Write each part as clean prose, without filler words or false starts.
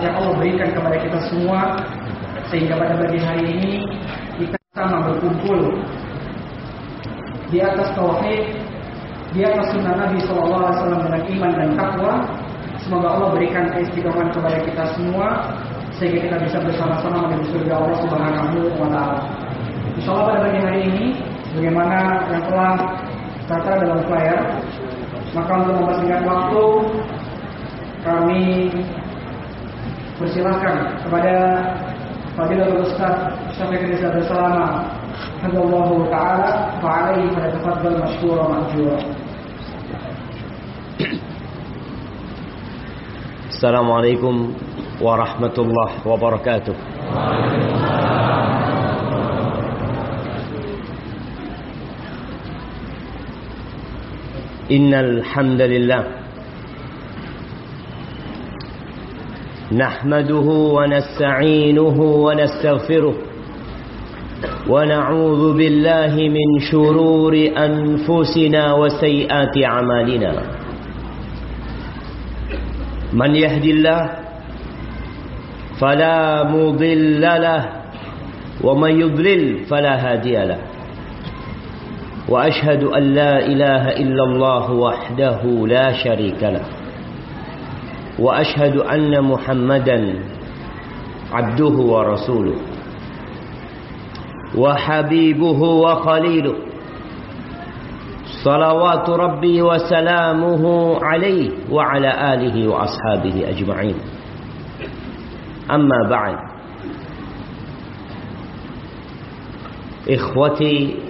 yang Allah berikan kepada kita semua, sehingga pada pagi hari ini kita sama berkumpul di atas tauhid, di atas sunnah Nabi SAW dengan iman dan takwa. Semoga Allah berikan keistiqomahan kepada kita semua, sehingga kita bisa bersama-sama menuju surga Allah Subhanahu wa Ta'ala. Insyaallah pada pagi hari ini, bagaimana yang telah tertera dalam flyer, maka untuk mempersingkat waktu, kami persilahkan kepada Fadilatul Ustaz Syafiq Rizal Salama, Hafizahullah Ta'ala, fa'alaihi falyatafaddal mashkura ma'jura. Assalamualaikum warahmatullahi wabarakatuh. Innal hamdalillah nahmaduhu wa nasta'inuhu wa nastaghfiruh wa na'udzu billahi min shururi anfusina wa sayyiati a'malina. Man yahdihillahu fala mudilla lahu wa man yudlil fala hadiya lahu. Wa ashhadu an la ilaha illallah wahdahu la syarika lah. Wa ashhadu anna Muhammadan abduhu wa rasuluh wa habibuhu wa khaliluh. Salawatu rabbi wa salamuhu alaihi wa ala alihi wa ashabihi ajma'in. Amma ba'd. Ikhwati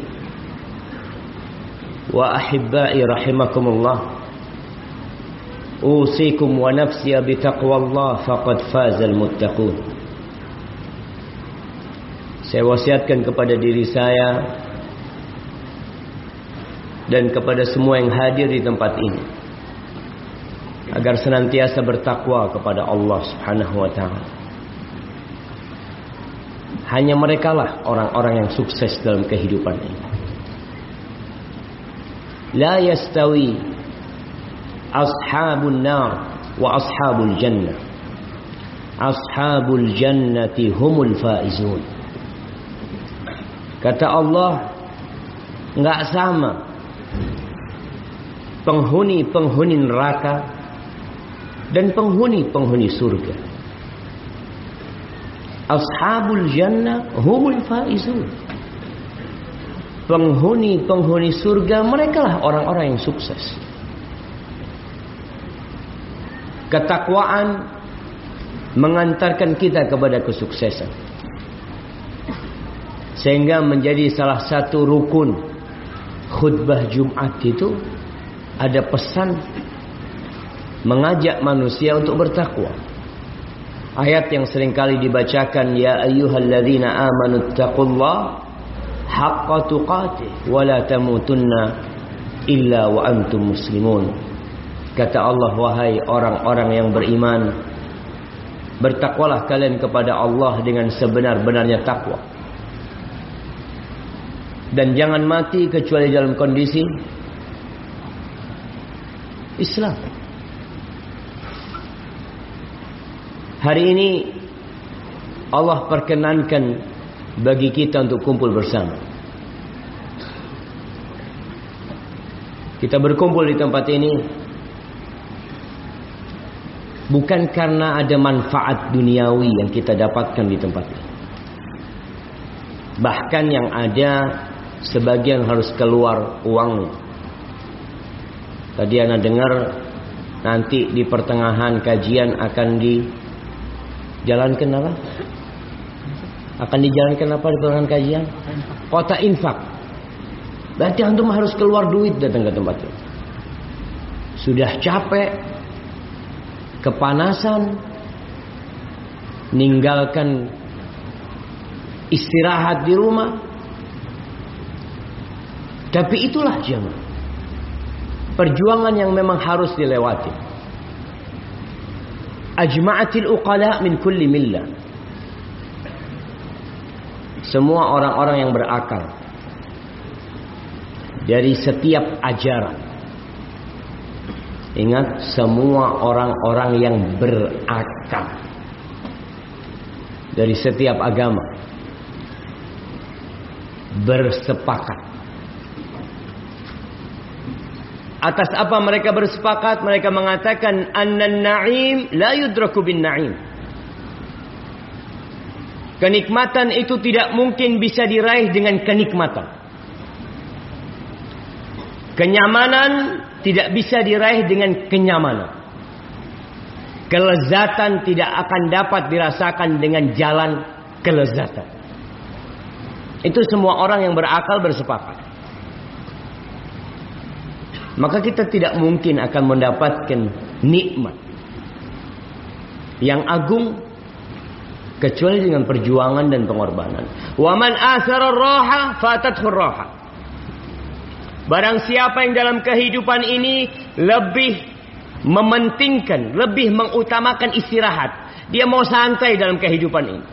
wa ahibbai rahimakumullah, usikum wa nafsi bitaqwallah faqad fazal muttaqun. Saya wasiatkan kepada diri saya dan kepada semua yang hadir di tempat ini agar senantiasa bertakwa kepada Allah Subhanahu wa Ta'ala. Hanya merekalah orang-orang yang sukses dalam kehidupan ini. La yastawi ashabun nar wa ashabul jannah. Ashabul jannati humul faizun. Kata Allah, enggak sama penghuni-penghuni neraka dan penghuni-penghuni surga. Ashabul jannah humul faizun. Penghuni-penghuni surga, merekalah orang-orang yang sukses. Ketakwaan mengantarkan kita kepada kesuksesan, sehingga menjadi salah satu rukun khutbah Jumat itu ada pesan mengajak manusia untuk bertakwa. Ayat yang seringkali dibacakan, ya ayyuhalladzina amanu taqullaha haqqa tuqatih wa la tamutunna illa wa antum muslimun. Kata Allah, wahai orang-orang yang beriman, bertakwalah kalian kepada Allah dengan sebenar-benarnya takwa, dan jangan mati kecuali dalam kondisi Islam. Hari ini Allah perkenankan bagi kita untuk kumpul bersama. Kita berkumpul di tempat ini bukan karena ada manfaat duniawi yang kita dapatkan di tempat ini. Bahkan yang ada sebagian harus keluar uangnya. Tadi Ana dengar nanti di pertengahan kajian akan dijalankan apa? Akan dijalankan apa di pertengahan kajian? Kota infak. Berarti antum harus keluar duit datang ke tempat itu. Sudah capek, kepanasan, ninggalkan istirahat di rumah. Tapi itulah jamaah, perjuangan yang memang harus dilewati. Ajma'atil uqala min kulli millah. Semua orang-orang yang berakal dari setiap ajaran. Ingat, semua orang-orang yang berakal. dari setiap agama bersepakat. Atas apa mereka bersepakat? Mereka mengatakan annan na'im la yudraku bin na'im. Kenikmatan itu tidak mungkin bisa diraih dengan kenikmatan. Kenyamanan tidak bisa diraih dengan kenyamanan. Kelezatan tidak akan dapat dirasakan dengan jalan kelezatan. Itu semua orang yang berakal bersepakat. Maka kita tidak mungkin akan mendapatkan nikmat yang agung kecuali dengan perjuangan dan pengorbanan. Wa man athara ar-raha fatathu ar-raha. Barang siapa yang dalam kehidupan ini lebih mementingkan, lebih mengutamakan istirahat, dia mau santai dalam kehidupan ini,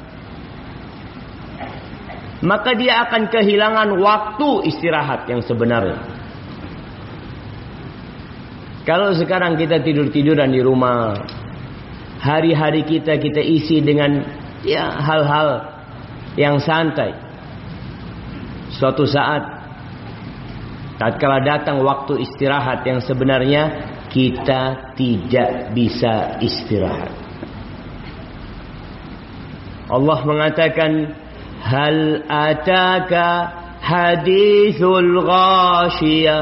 maka dia akan kehilangan waktu istirahat yang sebenarnya. Kalau sekarang kita tidur-tiduran di rumah, hari-hari kita isi dengan hal-hal yang santai. Suatu saat tatkala datang waktu istirahat yang sebenarnya, kita tidak bisa istirahat. Allah mengatakan, hal ataka hadithul ghashiyah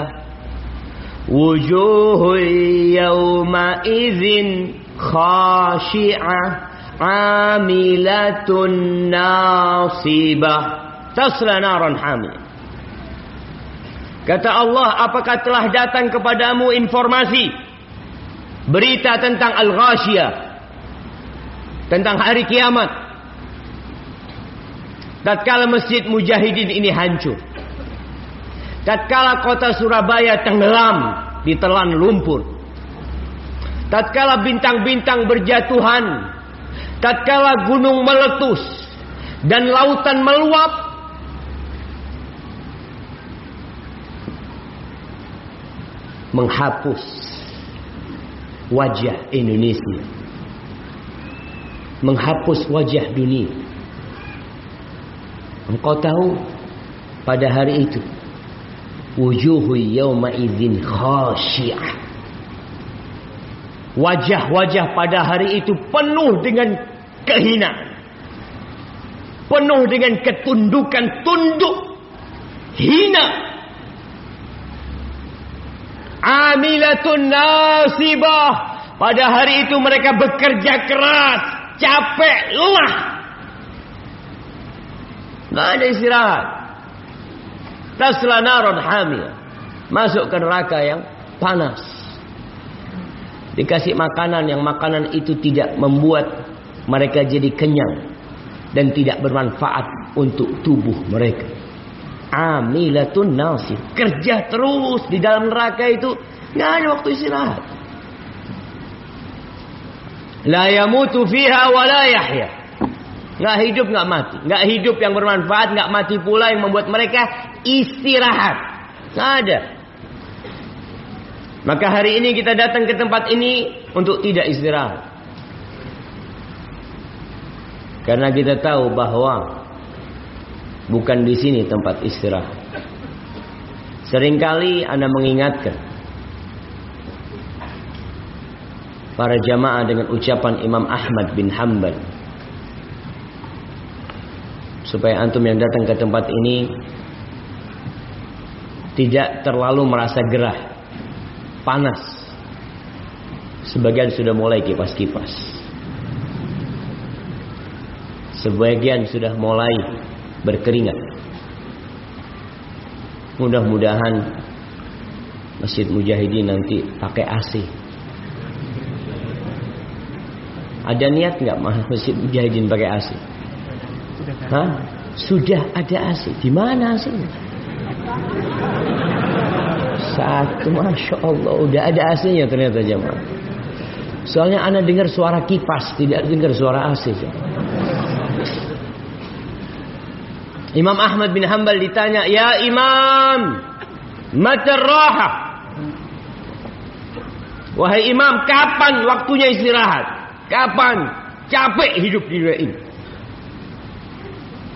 wujuhu yawma idzin khashi'ah amilatun nasibah tasla naran hamiyah. Kata Allah, apakah telah datang kepadamu informasi, berita tentang Al-Ghashiyah, tentang hari kiamat? Tatkala Masjid Mujahidin ini hancur, tatkala kota Surabaya tenggelam ditelan lumpur, tatkala bintang-bintang berjatuhan, tatkala gunung meletus dan lautan meluap, menghapus wajah Indonesia, menghapus wajah dunia. Engkau tahu pada hari itu wujuhu yawma idzin khashi'ah, wajah-wajah pada hari itu penuh dengan kehinaan, penuh dengan ketundukan, tunduk, hina. Amilatun nasibah, pada hari itu mereka bekerja keras, capek, lelah, nggak ada istirahat. Tasla naron hamiyah, masuk ke neraka yang panas. Dikasih makanan yang makanan itu tidak membuat mereka jadi kenyang dan tidak bermanfaat untuk tubuh mereka. Amilatun nasib, kerja terus di dalam neraka itu, nggak ada waktu istirahat. La yamutu fiha wa la yahya, nggak hidup nggak mati, nggak hidup yang bermanfaat, nggak mati pula yang membuat mereka istirahat, nggak ada. Maka hari ini kita datang ke tempat ini untuk tidak istirahat, karena kita tahu bahwa bukan di sini tempat istirahat. Seringkali Anda mengingatkan para jamaah dengan ucapan Imam Ahmad bin Hanbal, supaya antum yang datang ke tempat ini tidak terlalu merasa gerah, panas. Sebagian sudah mulai kipas-kipas, sebagian sudah mulai berkeringat. Mudah-mudahan Masjid Mujahidin nanti pakai AC. Ada niat nggak Masjid Mujahidin pakai AC? Hah? Sudah ada AC. Di mana AC-nya? Satu, masya Allah, udah ada AC-nya ternyata jemaah. Soalnya ana dengar suara kipas, tidak dengar suara AC. Imam Ahmad bin Hanbal ditanya, ya Imam, mata raha? Wahai Imam, kapan waktunya istirahat? Kapan? Capek hidup di dunia ini.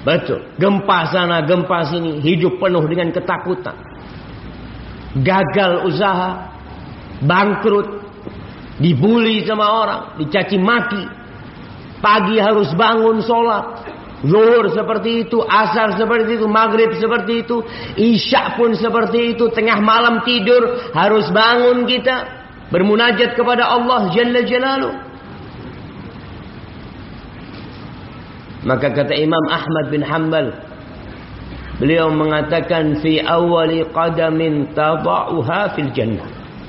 Betul. Gempa sana, gempa sini. Hidup penuh dengan ketakutan. Gagal usaha. Bangkrut. Dibully sama orang. Dicaci maki. Pagi harus bangun sholat. Zuhur seperti itu. Asar seperti itu. Maghrib seperti itu. Isya pun seperti itu. Tengah malam tidur. Harus bangun kita. Bermunajat kepada Allah Jalla Jalaluh. Maka kata Imam Ahmad bin Hanbal, beliau mengatakan fi awwali qadamin tada'uha fil jannah.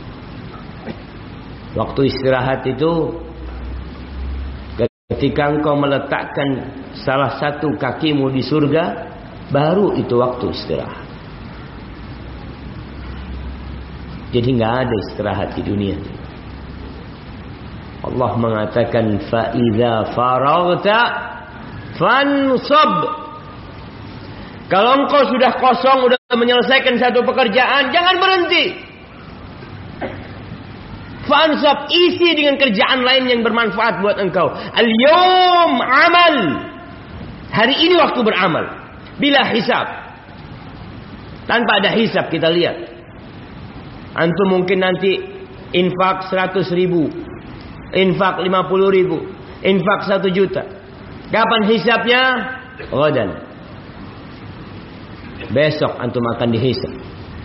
Waktu istirahat itu ketika engkau meletakkan salah satu kakimu di surga, baru itu waktu istirahat. Jadi enggak ada istirahat di dunia. Allah mengatakan fa idza faraghta fansab. Kalau engkau sudah kosong, sudah menyelesaikan satu pekerjaan, jangan berhenti. Fansab, isi dengan kerjaan lain yang bermanfaat buat engkau. Al-yawm amal. Hari ini waktu beramal. Bila hisab. Tanpa ada hisab kita lihat. Antum mungkin nanti infak 100.000, infak 50.000, infak 1 juta. Kapan hisabnya? Ghadan. Besok antum akan dihisab.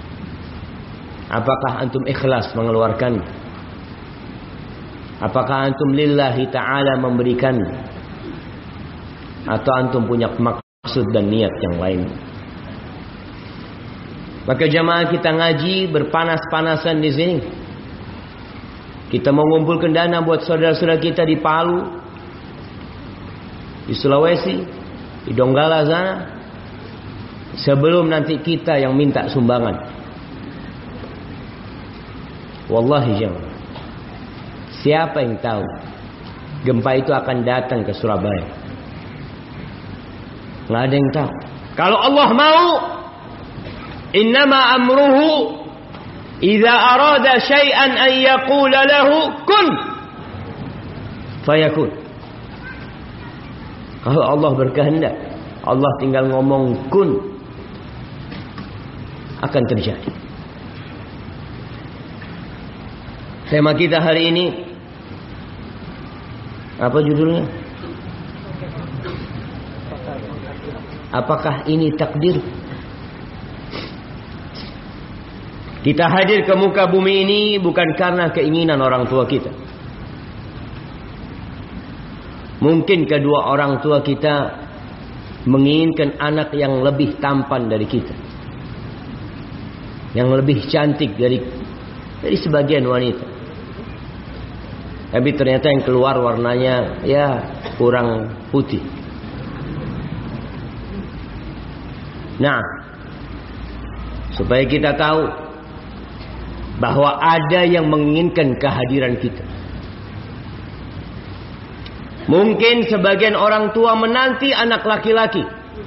Apakah antum ikhlas mengeluarkan? Apakah antum lillahi ta'ala memberikan? Atau antum punya maksud dan niat yang lain? Maka jamaah kita ngaji berpanas-panasan di sini. Kita mengumpulkan dana buat saudara-saudara kita di Palu, di Sulawesi, di Donggala sana. Sebelum nanti kita yang minta sumbangan. Wallahi jemaah, siapa yang tahu gempa itu akan datang ke Surabaya? Nggak ada yang tahu. Kalau Allah mau, innama amruhu idza arada syai'an an yaqula lahu kun fayakun. Kalau Allah berkehendak, Allah tinggal ngomong kun, akan terjadi. Tema kita hari ini apa judulnya? Apakah ini takdir? Kita hadir ke muka bumi ini bukan karena keinginan orang tua kita. Mungkin kedua orang tua kita menginginkan anak yang lebih tampan dari kita, yang lebih cantik dari sebagian wanita. Tapi ternyata yang keluar warnanya ya kurang putih. Nah, supaya kita tahu bahwa ada yang menginginkan kehadiran kita. Mungkin sebagian orang tua menanti anak laki-laki.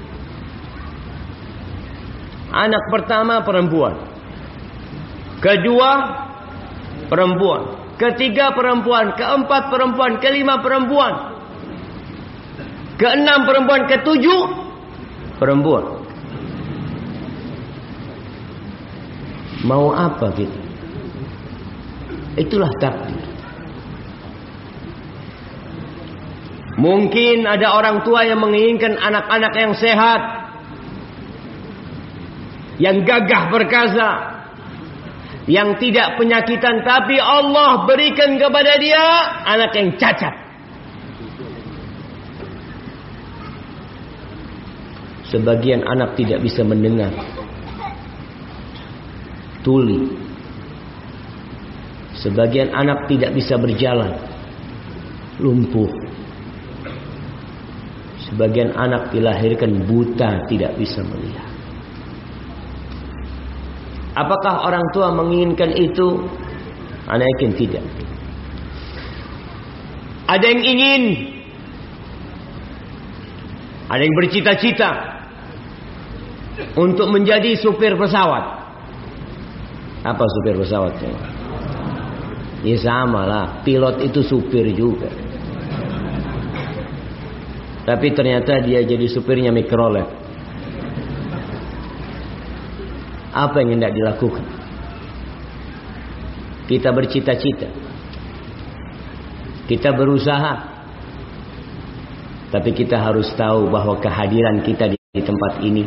Anak pertama perempuan. Kedua perempuan. Ketiga perempuan. Keempat perempuan. Kelima perempuan. Keenam perempuan. Ketujuh perempuan. Mau apa kita? Itulah takdir. Mungkin ada orang tua yang menginginkan anak-anak yang sehat, yang gagah perkasa, yang tidak penyakitan, tapi Allah berikan kepada dia anak yang cacat. Sebagian anak tidak bisa mendengar, tuli. Sebagian anak tidak bisa berjalan, lumpuh. Sebagian anak dilahirkan buta, tidak bisa melihat. Apakah orang tua menginginkan itu? Ana yakin tidak. Ada yang ingin, ada yang bercita-cita untuk menjadi supir pesawat. Apa supir pesawat? Ya sama lah, pilot itu supir juga. Tapi ternyata dia jadi supirnya Mikrolet. Apa yang hendak dilakukan? Kita bercita-cita, kita berusaha, tapi kita harus tahu bahwa kehadiran kita di tempat ini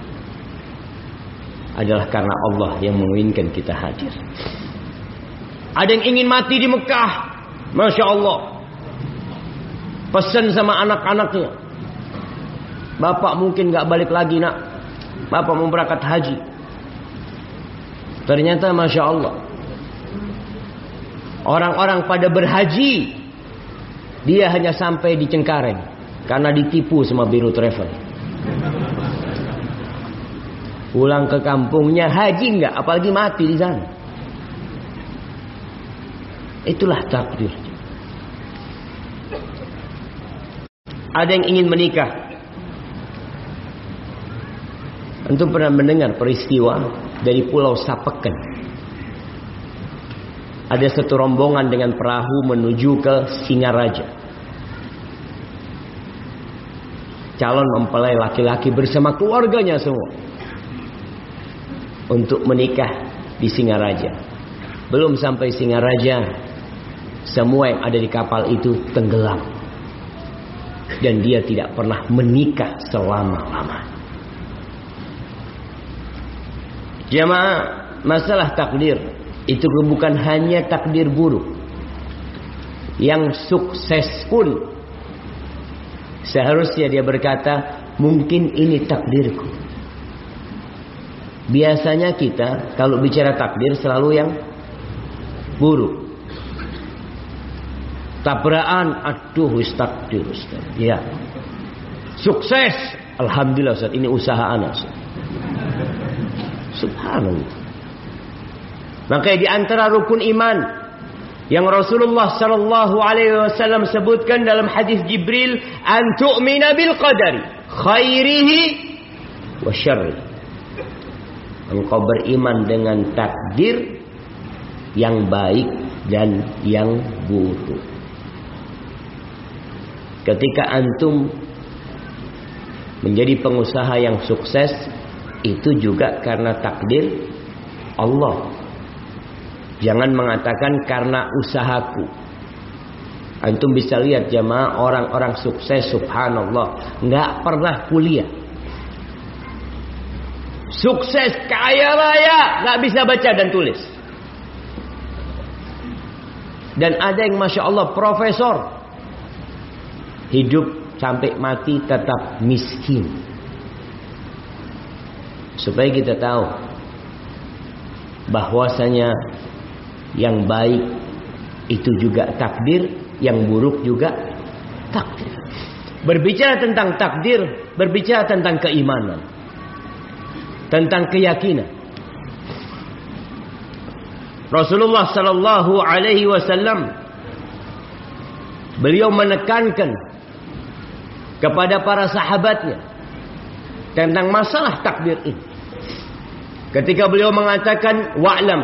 adalah karena Allah yang menginginkan kita hadir. Ada yang ingin mati di Mekah, Masya Allah, pesan sama anak-anaknya, bapak mungkin gak balik lagi nak, bapak mau berangkat haji. Ternyata Masya Allah, orang-orang pada berhaji, dia hanya sampai di Cengkareng karena ditipu sama Biro Travel. Pulang ke kampungnya haji enggak, apalagi mati di sana. Itulah takdir. Ada yang ingin menikah. Antum pernah mendengar peristiwa dari Pulau Sapeken? Ada satu rombongan dengan perahu menuju ke Singaraja. Calon mempelai laki-laki bersama keluarganya semua untuk menikah di Singaraja. Belum sampai Singaraja, semua yang ada di kapal itu tenggelam. Dan dia tidak pernah menikah selama-lamanya. Jamaah, masalah takdir itu bukan hanya takdir buruk. Yang sukses pun seharusnya dia berkata, mungkin ini takdirku. Biasanya kita kalau bicara takdir selalu yang buruk. Tabrakan, aduh takdir Ustaz. Ya. Sukses, alhamdulillah Ustaz, ini usaha anak Ustaz. Subhanallah. Makanya di antara rukun iman yang Rasulullah sallallahu alaihi wasallam sebutkan dalam hadis Jibril, an tu'mina bil qadari khairihi wa syarrihi. Engkau beriman dengan takdir yang baik dan yang buruk. Ketika antum menjadi pengusaha yang sukses, itu juga karena takdir Allah. Jangan mengatakan karena usahaku. Antum bisa lihat jamaah, orang-orang sukses subhanallah nggak pernah kuliah. Sukses kaya raya nggak bisa baca dan tulis. Dan ada yang Masya Allah profesor, hidup sampai mati tetap miskin. Supaya kita tahu bahwasanya yang baik itu juga takdir, yang buruk juga takdir. Berbicara tentang takdir, berbicara tentang keimanan, tentang keyakinan. Rasulullah sallallahu alaihi wasallam beliau menekankan kepada para sahabatnya tentang masalah takdir ini. Ketika beliau mengatakan, wa'lam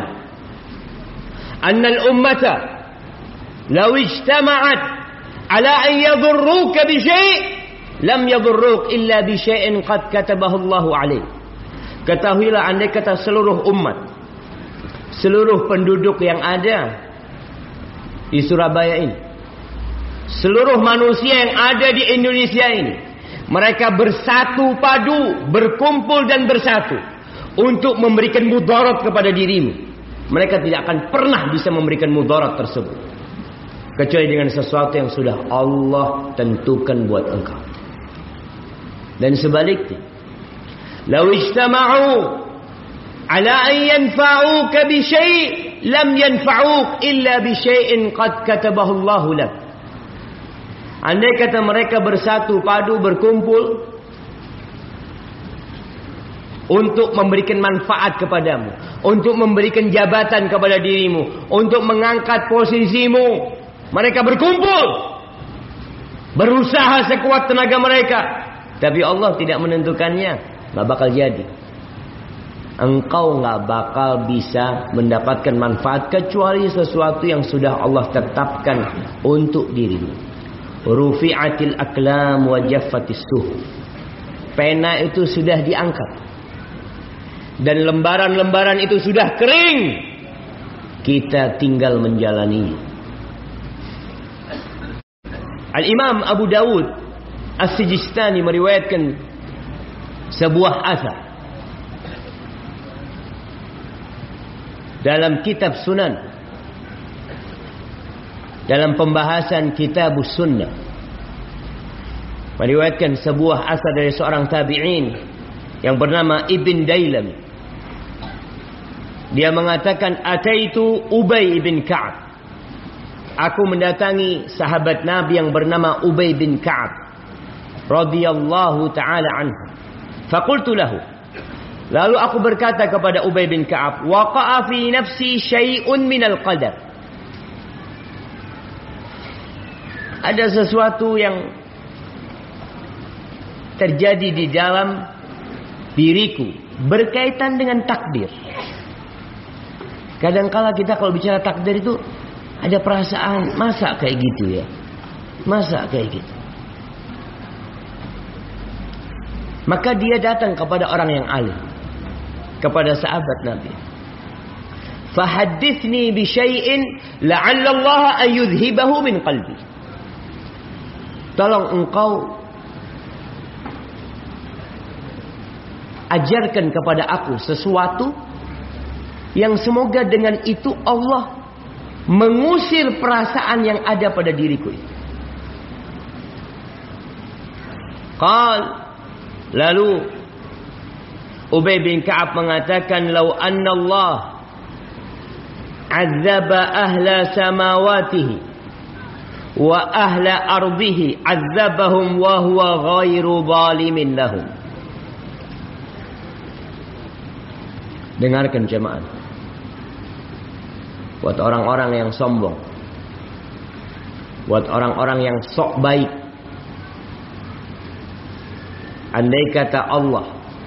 annal ummata law ijtama'at ala an yadurruka bi syai' lam yadurruk illa bi syai'in qad katabahu Allah 'alaik. Ketahuilah, andai kata seluruh umat, seluruh penduduk yang ada di Surabaya ini, seluruh manusia yang ada di Indonesia ini, mereka bersatu padu, berkumpul dan bersatu untuk memberikan mudarat kepada dirimu, mereka tidak akan pernah bisa memberikan mudarat tersebut kecuali dengan sesuatu yang sudah Allah tentukan buat engkau. Dan sebaliknya, law ijtama'u ala an yanfa'uka bi syai' lam yanfa'uk illa bi syai'in qad katabahu Allah lak. Andai kata mereka bersatu padu, berkumpul untuk memberikan manfaat kepadamu, untuk memberikan jabatan kepada dirimu, untuk mengangkat posisimu, mereka berkumpul, berusaha sekuat tenaga mereka, tapi Allah tidak menentukannya, gak bakal jadi. Engkau gak bakal bisa mendapatkan manfaat kecuali sesuatu yang sudah Allah tetapkan untuk dirimu. rufi'atil aqlam wa jaffatis suhuf. Pena itu sudah diangkat dan lembaran-lembaran itu sudah kering. Kita tinggal menjalani. Al-Imam Abu Dawud As-Sijistani meriwayatkan sebuah asar dalam kitab Sunan, dalam pembahasan Kitabus Sunnah, meriwayatkan sebuah asar dari seorang tabi'in yang bernama Ibn Dailam. Dia mengatakan, ataitu Ubay bin Ka'ab. Aku mendatangi sahabat Nabi yang bernama Ubay bin Ka'ab radhiyallahu ta'ala anhu. Faqultu lahu. Lalu aku berkata kepada Ubay bin Ka'ab, waqa'a fi nafsi syai'un minal qadar. Ada sesuatu yang terjadi di dalam diriku berkaitan dengan takdir. Kadang-kala kita kalau bicara takdir itu ada perasaan, masa kayak gitu ya? Masa kayak gitu? Maka dia datang kepada orang yang alim, kepada sahabat Nabi. Fahaddithni bi syai'in la'alla Allah an yudhibahu min qalbi. Tolong engkau ajarkan kepada aku sesuatu yang semoga dengan itu Allah mengusir perasaan yang ada pada diriku. Lalu Ubay bin Ka'ab mengatakan, "Lau anna Allah azaba ahla samawatihi wa ahla ardihi azabahum wa huwa ghairu zalimin lahum." Dengarkan jemaah. Buat orang-orang yang sombong, buat orang-orang yang sok baik, andai kata Allah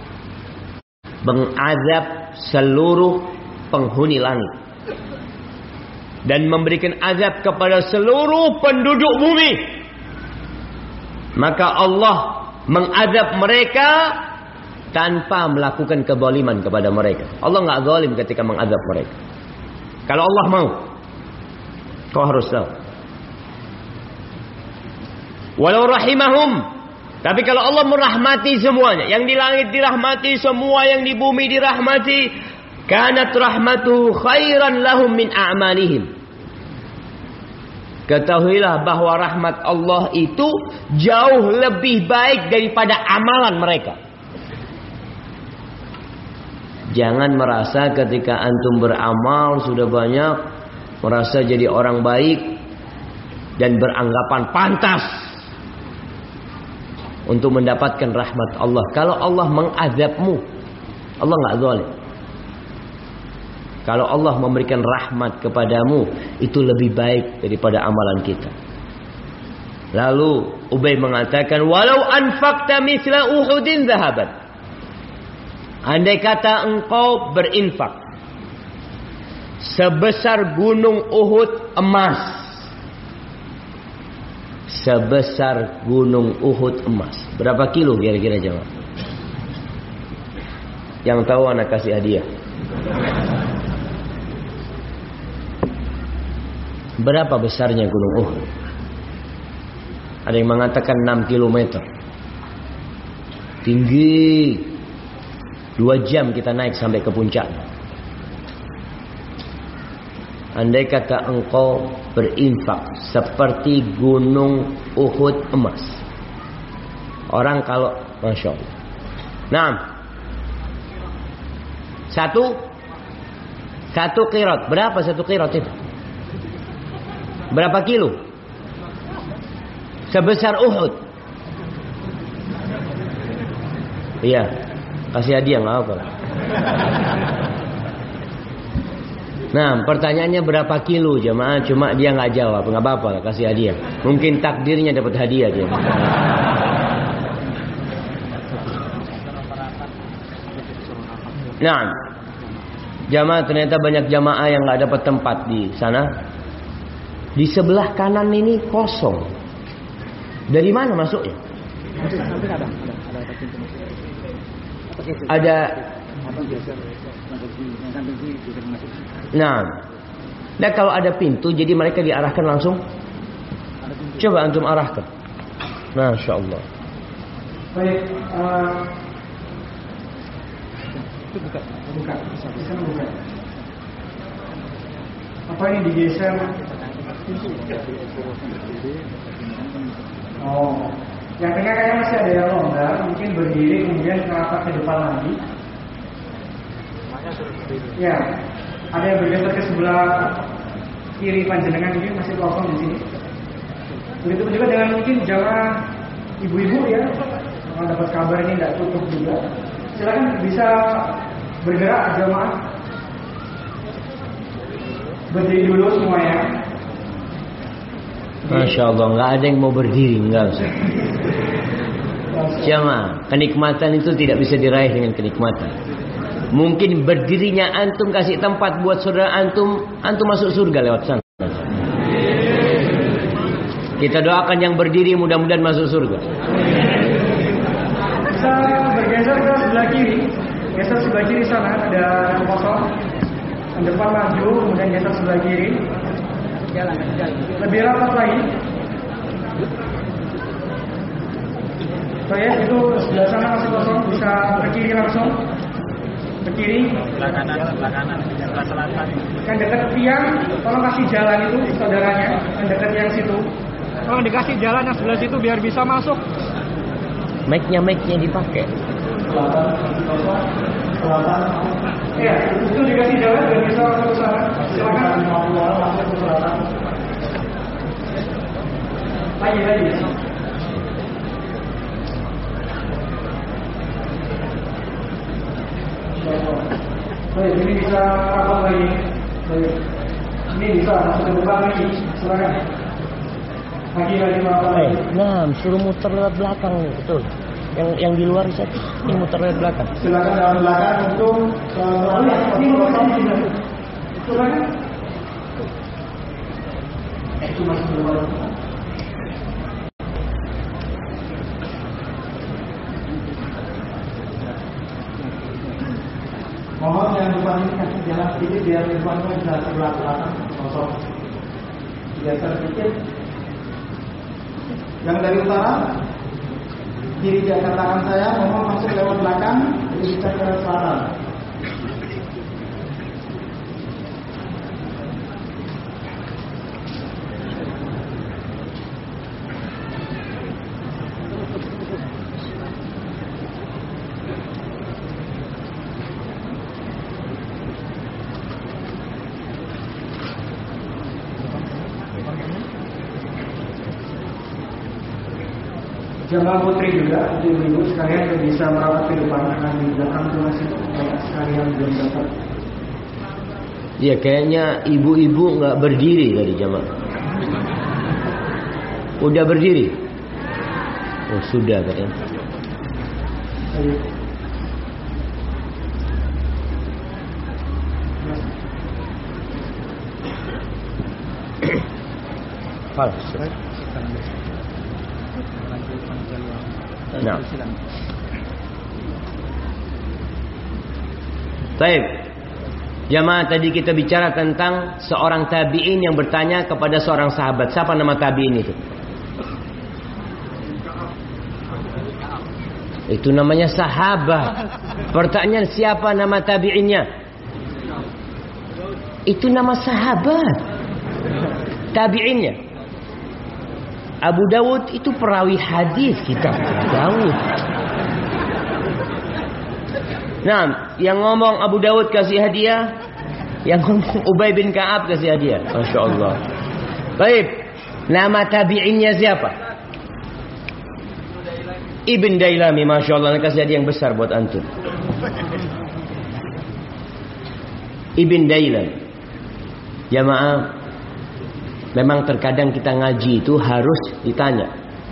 mengazab seluruh penghuni langit dan memberikan azab kepada seluruh penduduk bumi, maka Allah mengazab mereka tanpa melakukan kezaliman kepada mereka. Allah enggak zalim ketika mengazab mereka. Kalau Allah mau, kau harus tahu. Walau rahimahum, tapi kalau Allah merahmati semuanya, yang di langit dirahmati, semua yang di bumi dirahmati, kanat rahmatuhu khairan lahum min a'malihim. Ketahuilah bahwa rahmat Allah itu jauh lebih baik daripada amalan mereka. Jangan merasa ketika antum beramal sudah banyak, merasa jadi orang baik dan beranggapan pantas untuk mendapatkan rahmat Allah. Kalau Allah mengazabmu, Allah enggak zalim. Kalau Allah memberikan rahmat kepadamu, itu lebih baik daripada amalan kita. Lalu Ubay mengatakan, walau anfaqta mithla Uhudin dhahaban. Andai kata engkau berinfak sebesar gunung Uhud emas. Sebesar gunung Uhud emas. Berapa kilo kira-kira jemaah? Yang tahu anak kasih hadiah. Berapa besarnya gunung Uhud? Ada yang mengatakan 6 kilometer. Tinggi. 2 jam kita naik sampai ke puncak. Andai kata engkau berinfak seperti gunung Uhud emas. Orang kalau, Masya Allah. Nah, satu qirat. Berapa satu qirat itu? Berapa kilo? Sebesar Uhud. Iya. Kasih hadiah nggak apa. Nah, pertanyaannya berapa kilo jemaah? Cuma dia nggak jawab, nggak apa-apa lah, kasih hadiah. Mungkin takdirnya dapat hadiah dia. Nah, jamaah ternyata banyak jamaah yang nggak dapat tempat di sana. Di sebelah kanan ini kosong. Dari mana masuknya? Ada. Nah kalau ada pintu, jadi mereka diarahkan langsung. Coba antum arahkan. Masya Allah. Baik. Buka. Apa ini digeser? Oh, yang tengah kayaknya masih ada yang longgar, mungkin berdiri kemudian merapat ke depan lagi. Ya, ada yang bergeser ke sebelah kiri panjenengan, ini masih kosong di sini. Begitu juga dengan mungkin jamaah ibu-ibu ya, kalau dapat kabar ini tidak tutup juga, silakan bisa bergerak jamaah. Berdiri dulu semuanya. Masya Allah, nggak ada yang mau berdiri, nggak usah. Jamaah, kenikmatan itu tidak bisa diraih dengan kenikmatan. Mungkin berdirinya antum kasih tempat buat saudara antum masuk surga lewat sana. Kita doakan yang berdiri mudah-mudahan masuk surga. Bisa bergeser ke sebelah kiri. Geser sebelah kiri sana ada yang kosong. Yang depan maju, kemudian geser sebelah kiri. Jalan. Lebih rapat lagi. So ya, itu sebelah sana masih kosong, bisa ke kiri langsung. Ke kiri. Sebelah kanan, sebelah selatan. Yang dekat tiang, tolong kasih jalan itu saudaranya, yang dekat tiang situ. Tolong dikasih jalan yang sebelah situ biar bisa masuk. Mic-nya dipakai. Selatan. Ya, itu dikasih jalan biar bisa masuk ke sana. Silakan. Masuk ke selatan. Lagi. Baik, ini bisa rapat lagi. Baik. Ini bisa masuk ke depan lagi. Silakan. Lagi rapat lagi. Nah, suruh muter lewat belakang nih, betul. Yang di luar bisa ini muter lewat belakang. Silakan lewat belakang untuk ini silakan. Itu masuk ke luar. Mohon yang depan ini kasih jalan sedikit biar depan bisa sebelah belakang kosong. Geser sedikit. Yang dari utara kiri di atas tangan saya, mohon masuk lewat belakang, jadi bisa ke selatan. Jamaah putri juga, ibu-ibu sekalian yang bisa merawat ke depan, akan di belakang itu masih banyak sekali yang belum dapat. Iya, kayaknya ibu-ibu nggak berdiri tadi jamaah. Udah berdiri? Oh sudah katanya. Falas. Nah. Baik. Jamaah, tadi kita bicara tentang seorang tabi'in yang bertanya kepada seorang sahabat. Siapa nama tabi'in itu? Itu namanya sahabat. Pertanyaan siapa nama tabi'innya? Itu nama sahabat. Tabi'innya. Abu Dawud itu perawi hadis kitab Abu Dawud. Nah, yang ngomong Abu Dawud kasih hadiah, yang ngomong Ubay bin Ka'ab kasih hadiah. Masya Allah. Baik, nama tabi'innya siapa? Ibn Dailami. Masya Allah, kasih hadiah yang besar buat antum. Ibn Dailami. Jamaah, memang terkadang kita ngaji itu harus ditanya.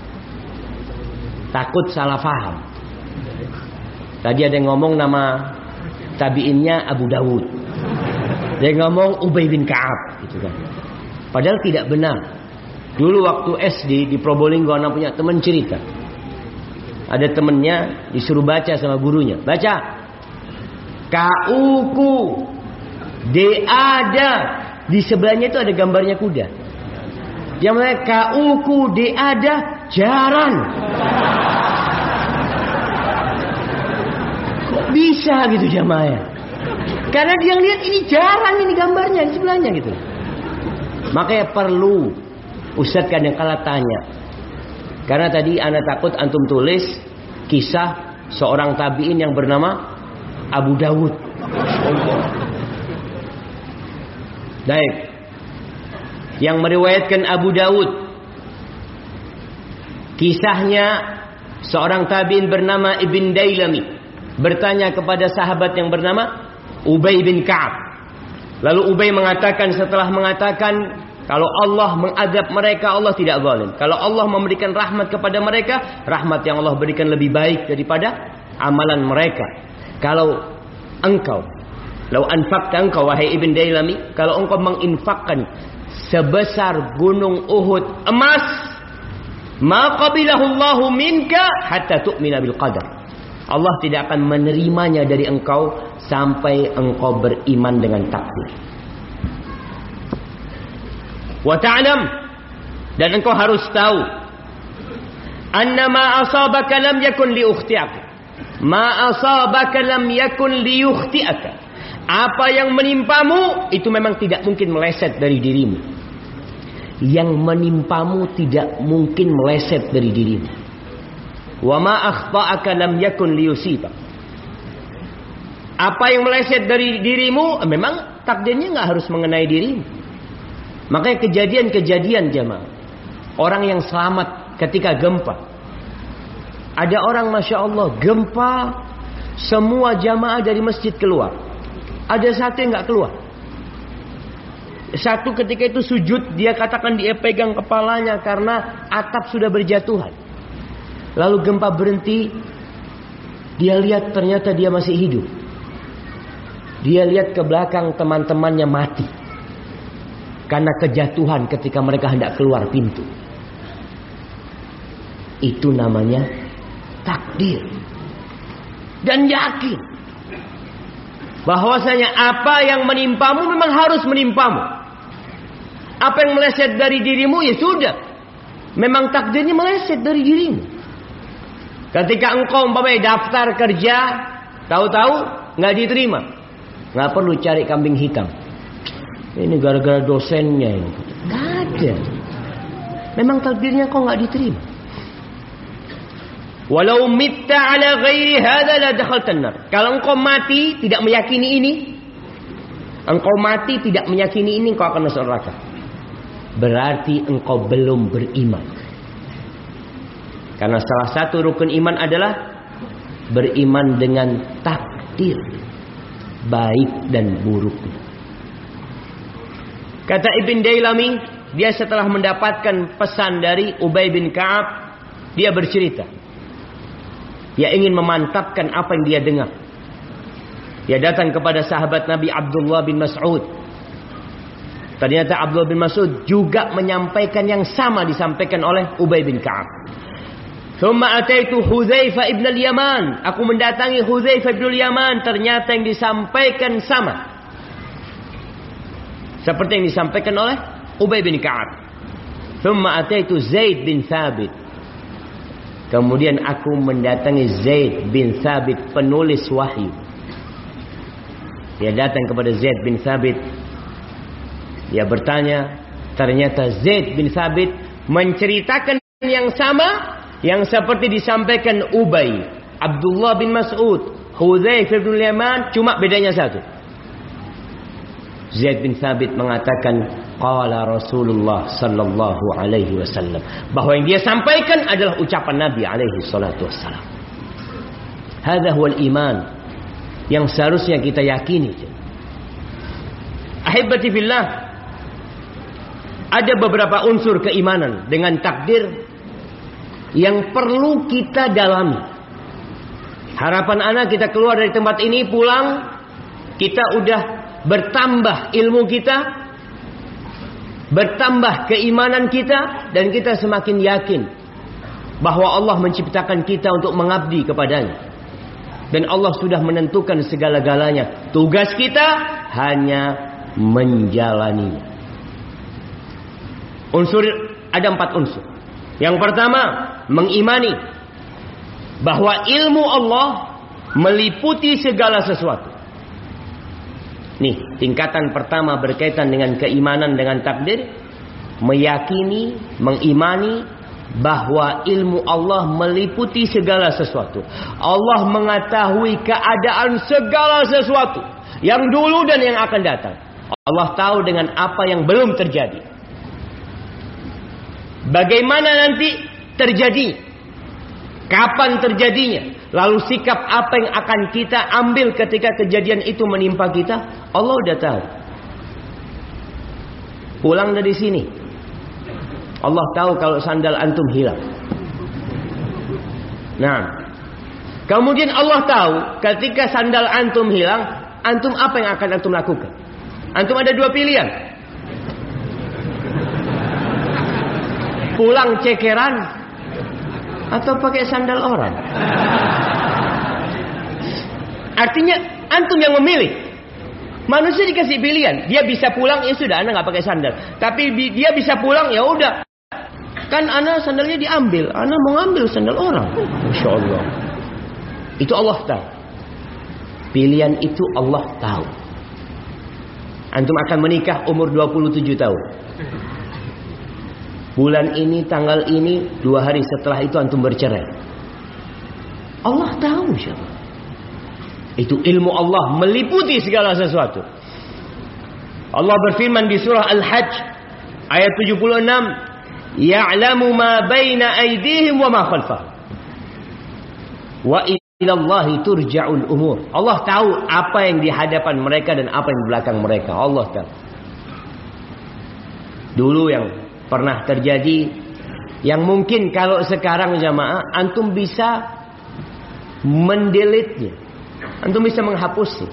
Takut salah faham. Tadi ada yang ngomong nama tabi'innya Abu Dawud. Dia ngomong Ubay bin Ka'ab gitu kan. Padahal tidak benar. Dulu waktu SD di Probolinggo, anak punya teman cerita. Ada temennya disuruh baca sama gurunya. Baca. Kauku de ada. Di sebelahnya itu ada gambarnya kuda. Dia mulai kauku de ada jaran. Kok bisa gitu jamaah? Karena dia lihat ini jaran, ini gambarnya di sebelahnya gitu. Makanya perlu Ustaz kadang-kala tanya. Karena tadi anak takut antum tulis kisah seorang tabi'in yang bernama Abu Dawud. Baik. Yang meriwayatkan Abu Dawud, kisahnya seorang tabi'in bernama Ibn Dailami bertanya kepada sahabat yang bernama Ubay bin Ka'ab. Lalu Ubay mengatakan, setelah mengatakan kalau Allah mengadab mereka, Allah tidak zalim. Kalau Allah memberikan rahmat kepada mereka, rahmat yang Allah berikan lebih baik daripada amalan mereka. Kalau engkau, lau anfaqta engkau wahai Ibn Dailami, kalau engkau menginfakkan sebesar gunung Uhud emas, ma qabilahu Allahu minka hatta tu'mina bil qadar. Allah tidak akan menerimanya dari engkau sampai engkau beriman dengan takdir. Wa ta'lam, dan engkau harus tahu, anna ma asabaka lam yakun li ukhti'aka. Ma asabaka lam yakun li ukhti'aka. Apa yang menimpamu itu memang tidak mungkin meleset dari dirimu. Yang menimpamu tidak mungkin meleset dari dirimu. Wa ma akhta'aka lam yakun li yusibak. Apa yang meleset dari dirimu memang takdirnya enggak harus mengenai dirimu. Makanya kejadian-kejadian jamaah, orang yang selamat ketika gempa. Ada orang Masya Allah gempa, semua jamaah dari masjid keluar. Ada satu yang gak keluar. Satu ketika itu sujud, dia katakan dia pegang kepalanya karena atap sudah berjatuhan. Lalu gempa berhenti, dia lihat ternyata dia masih hidup. Dia lihat ke belakang teman-temannya mati. Karena kejatuhan ketika mereka hendak keluar pintu. Itu namanya takdir. Dan yakin bahwasanya apa yang menimpamu memang harus menimpamu. Apa yang meleset dari dirimu ya sudah, memang takdirnya meleset dari dirimu. Ketika engkau umpamanya daftar kerja, tahu-tahu nggak diterima, nggak perlu cari kambing hitam. Ini gara-gara dosennya ini. Nggak ada. Memang takdirnya kau nggak diterima. Walau mitta ala ghairi hadza la dakhaltan nar. Kalau engkau mati tidak meyakini ini, engkau mati tidak meyakini ini, engkau akan masuk neraka. Berarti engkau belum beriman. Karena salah satu rukun iman adalah beriman dengan takdir, baik dan buruknya. Kata Ibn Dailami, dia setelah mendapatkan pesan dari Ubay bin Ka'ab, dia bercerita. Dia ingin memantapkan apa yang dia dengar. Dia datang kepada sahabat Nabi Abdullah bin Mas'ud. Ternyata Abdullah bin Mas'ud juga menyampaikan yang sama disampaikan oleh Ubay bin Ka'ab. Thumma ataitu Hudzaifah ibn al-Yaman. Aku mendatangi Hudzaifah ibn al-Yaman. Ternyata yang disampaikan sama seperti yang disampaikan oleh Ubay bin Ka'ab. Thumma ataitu Zaid bin Thabit. Kemudian aku mendatangi Zaid bin Thabit, penulis wahyu. Dia datang kepada Zaid bin Thabit. Dia bertanya, ternyata Zaid bin Thabit menceritakan yang sama yang seperti disampaikan Ubay, Abdullah bin Mas'ud, Hudzaifah bin Yaman, cuma bedanya satu. Zaid bin Thabit mengatakan qala Rasulullah sallallahu alaihi wasallam, bahwa yang dia sampaikan adalah ucapan Nabi alaihi salatu wassalam. Hadza huwal iman yang seharusnya kita yakini. Ahibati fillah, ada beberapa unsur keimanan dengan takdir yang perlu kita dalami. Harapan anak kita keluar dari tempat ini, pulang kita udah bertambah ilmu kita, bertambah keimanan kita dan kita semakin yakin bahwa Allah menciptakan kita untuk mengabdi kepadanya. Dan Allah sudah menentukan segala-galanya. Tugas kita hanya menjalaninya. Ada 4 unsur. Yang pertama, mengimani bahwa ilmu Allah meliputi segala sesuatu. Nih, tingkatan pertama berkaitan dengan keimanan dengan takdir. Meyakini, mengimani bahwa ilmu Allah meliputi segala sesuatu. Allah mengetahui keadaan segala sesuatu, yang dulu dan yang akan datang. Allah tahu dengan apa yang belum terjadi, bagaimana nanti terjadi, kapan terjadinya, lalu sikap apa yang akan kita ambil ketika kejadian itu menimpa kita. Allah udah tahu. Pulang dari sini, Allah tahu kalau sandal antum hilang. Nah, kemudian Allah tahu ketika sandal antum hilang, antum apa yang akan antum lakukan? Antum ada 2 pilihan. Pulang cekeran atau pakai sandal orang. Artinya antum yang memilih. Manusia dikasih pilihan, dia bisa pulang, ya sudah, ana nggak pakai sandal. Tapi dia bisa pulang, ya udah. Kan ana sandalnya diambil, ana mau ngambil sandal orang. Masya Allah. Itu Allah tahu. Pilihan itu Allah tahu. Antum akan menikah umur 27 tahun. Bulan ini, tanggal ini, 2 hari setelah itu antum bercerai. Allah tahu siapa. Itu ilmu Allah meliputi segala sesuatu. Allah berfirman di surah Al-Hajj ayat 76, ya'lamu ma baina aydihim wa ma khalfahum wa ila Allahi turja'ul umur. Allah tahu apa yang di hadapan mereka dan apa yang di belakang mereka. Allah tahu. Dulu yang pernah terjadi, yang mungkin kalau sekarang jamaah antum bisa mendelete-nya, antum bisa menghapusnya.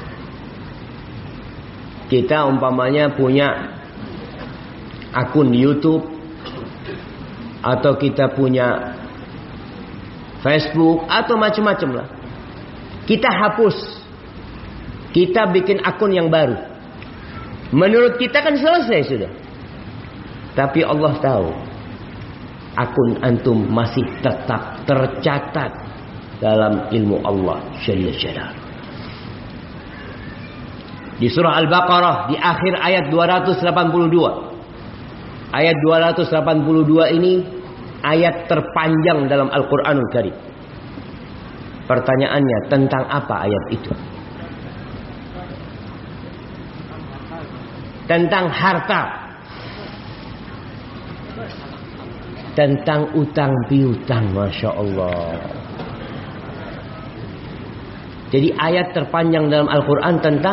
Kita umpamanya punya akun YouTube, atau kita punya Facebook, atau macam-macam lah. Kita hapus, kita bikin akun yang baru. Menurut kita kan selesai sudah. Tapi Allah tahu akun antum masih tetap tercatat dalam ilmu Allah Jalla Jalaluhu. Di surah Al-Baqarah di akhir ayat 282. Ayat 282 ini ayat terpanjang dalam Al-Qur'anul Karim. Pertanyaannya, tentang apa ayat itu? Tentang harta. Tentang utang piutang. Masya Allah. Jadi ayat terpanjang dalam Al-Quran tentang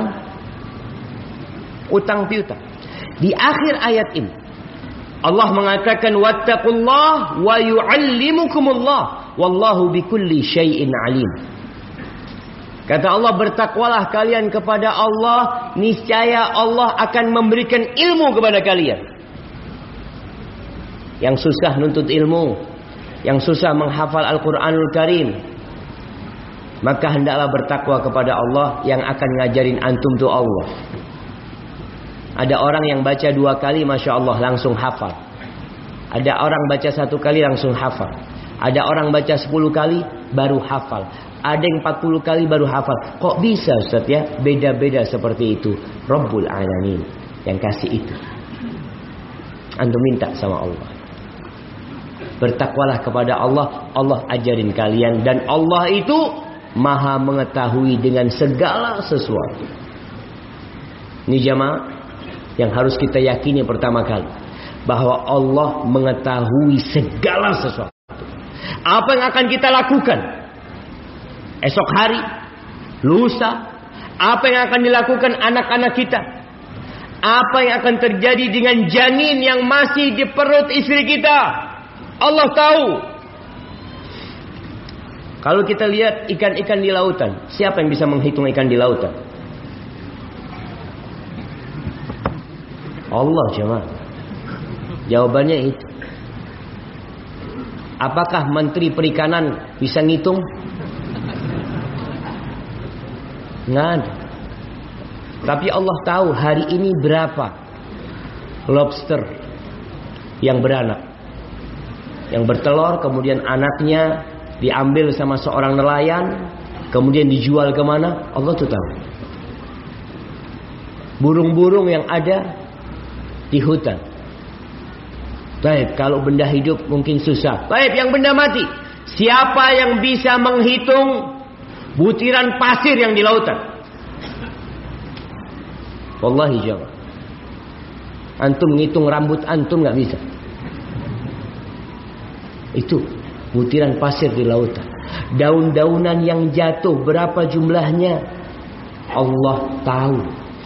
utang piutang. Di akhir ayat ini Allah mengatakan wattaqullah wa yu'allimukumullah wallahu bikulli syai'in alim. Kata Allah, bertakwalah kalian kepada Allah, niscaya Allah akan memberikan ilmu kepada kalian. Yang susah nuntut ilmu, yang susah menghafal Al-Quranul Karim, maka hendaklah bertakwa kepada Allah. Yang akan ngajarin antum tuh Allah. Ada orang yang baca 2 kali, Masya Allah, langsung hafal. Ada orang baca 1 kali langsung hafal. Ada orang baca 10 kali baru hafal. Ada yang 40 kali baru hafal. Kok bisa Ustaz ya? Beda-beda seperti itu. Rabbul Alamin yang kasih itu. Antum minta sama Allah. Bertakwalah kepada Allah. Allah ajarin kalian. Dan Allah itu Maha mengetahui dengan segala sesuatu. Ini jamaah yang harus kita yakini pertama kali, bahwa Allah mengetahui segala sesuatu. Apa yang akan kita lakukan esok hari, lusa, apa yang akan dilakukan anak-anak kita, apa yang akan terjadi dengan janin yang masih di perut istri kita, Allah tahu. Kalau kita lihat ikan-ikan di lautan, siapa yang bisa menghitung ikan di lautan? Allah jemaah. Jawabannya itu. Apakah Menteri Perikanan bisa ngitung? Nggak ada. Tapi Allah tahu hari ini berapa lobster yang beranak, yang bertelur, kemudian anaknya diambil sama seorang nelayan, kemudian dijual kemana? Allah tuh tahu. Burung-burung yang ada di hutan. Baik, kalau benda hidup mungkin susah. Baik, yang benda mati. Siapa yang bisa menghitung butiran pasir yang di lautan? Wallahi jawab. Antum ngitung rambut antum nggak bisa. Itu butiran pasir di lautan. Daun-daunan yang jatuh berapa jumlahnya? Allah tahu.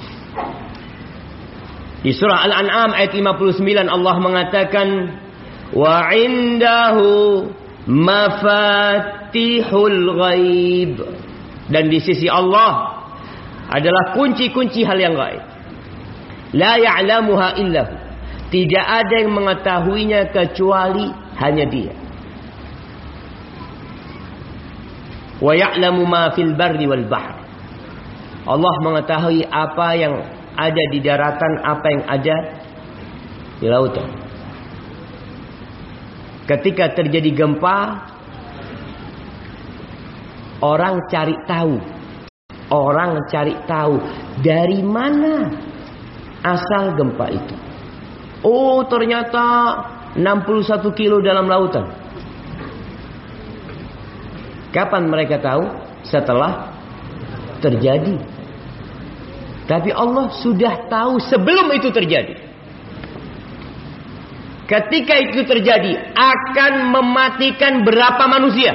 Di surah Al-An'am ayat 59 Allah mengatakan wa indahu mafatihul ghaib, dan di sisi Allah adalah kunci-kunci hal yang gaib. La ya'lamuha illahu, tidak ada yang mengetahuinya kecuali hanya Dia. Wa ya'lamu ma fil barri wal bahr, Allah mengetahui apa yang ada di daratan, apa yang ada di lautan. Ketika terjadi gempa, orang cari tahu. Orang cari tahu dari mana asal gempa itu. Oh, ternyata 61 kilo dalam lautan. Kapan mereka tahu? Setelah terjadi. Tapi Allah sudah tahu sebelum itu terjadi. Ketika itu terjadi, akan mematikan berapa manusia?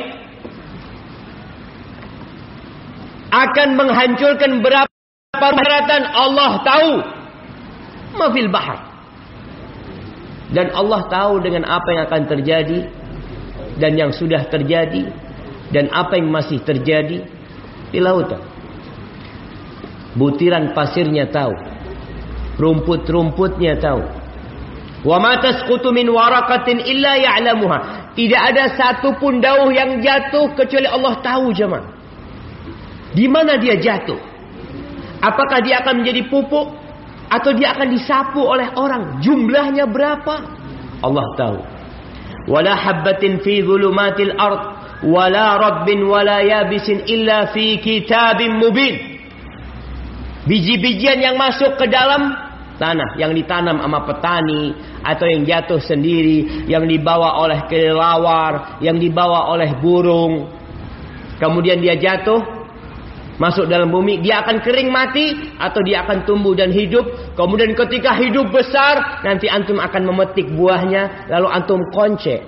Akan menghancurkan berapa daratan? Allah tahu. Mafil bahar. Dan Allah tahu dengan apa yang akan terjadi, dan yang sudah terjadi, dan apa yang masih terjadi di lautan. Butiran pasirnya tahu, rumput-rumputnya tahu. Wa ma tasqutu min waraqatin illa ya'lamuha. Tidak ada satu pun daun yang jatuh kecuali Allah tahu jemaah. Di mana dia jatuh? Apakah dia akan menjadi pupuk atau dia akan disapu oleh orang? Jumlahnya berapa? Allah tahu. Wala habbatin fi dhulumatil ard wala rabbin wala yabisin illa fi kitabim mubin. Biji-bijian yang masuk ke dalam tanah, yang ditanam sama petani, atau yang jatuh sendiri, yang dibawa oleh kelelawar, yang dibawa oleh burung, kemudian dia jatuh masuk dalam bumi, dia akan kering mati atau dia akan tumbuh dan hidup. Kemudian ketika hidup besar, nanti antum akan memetik buahnya, lalu antum konce,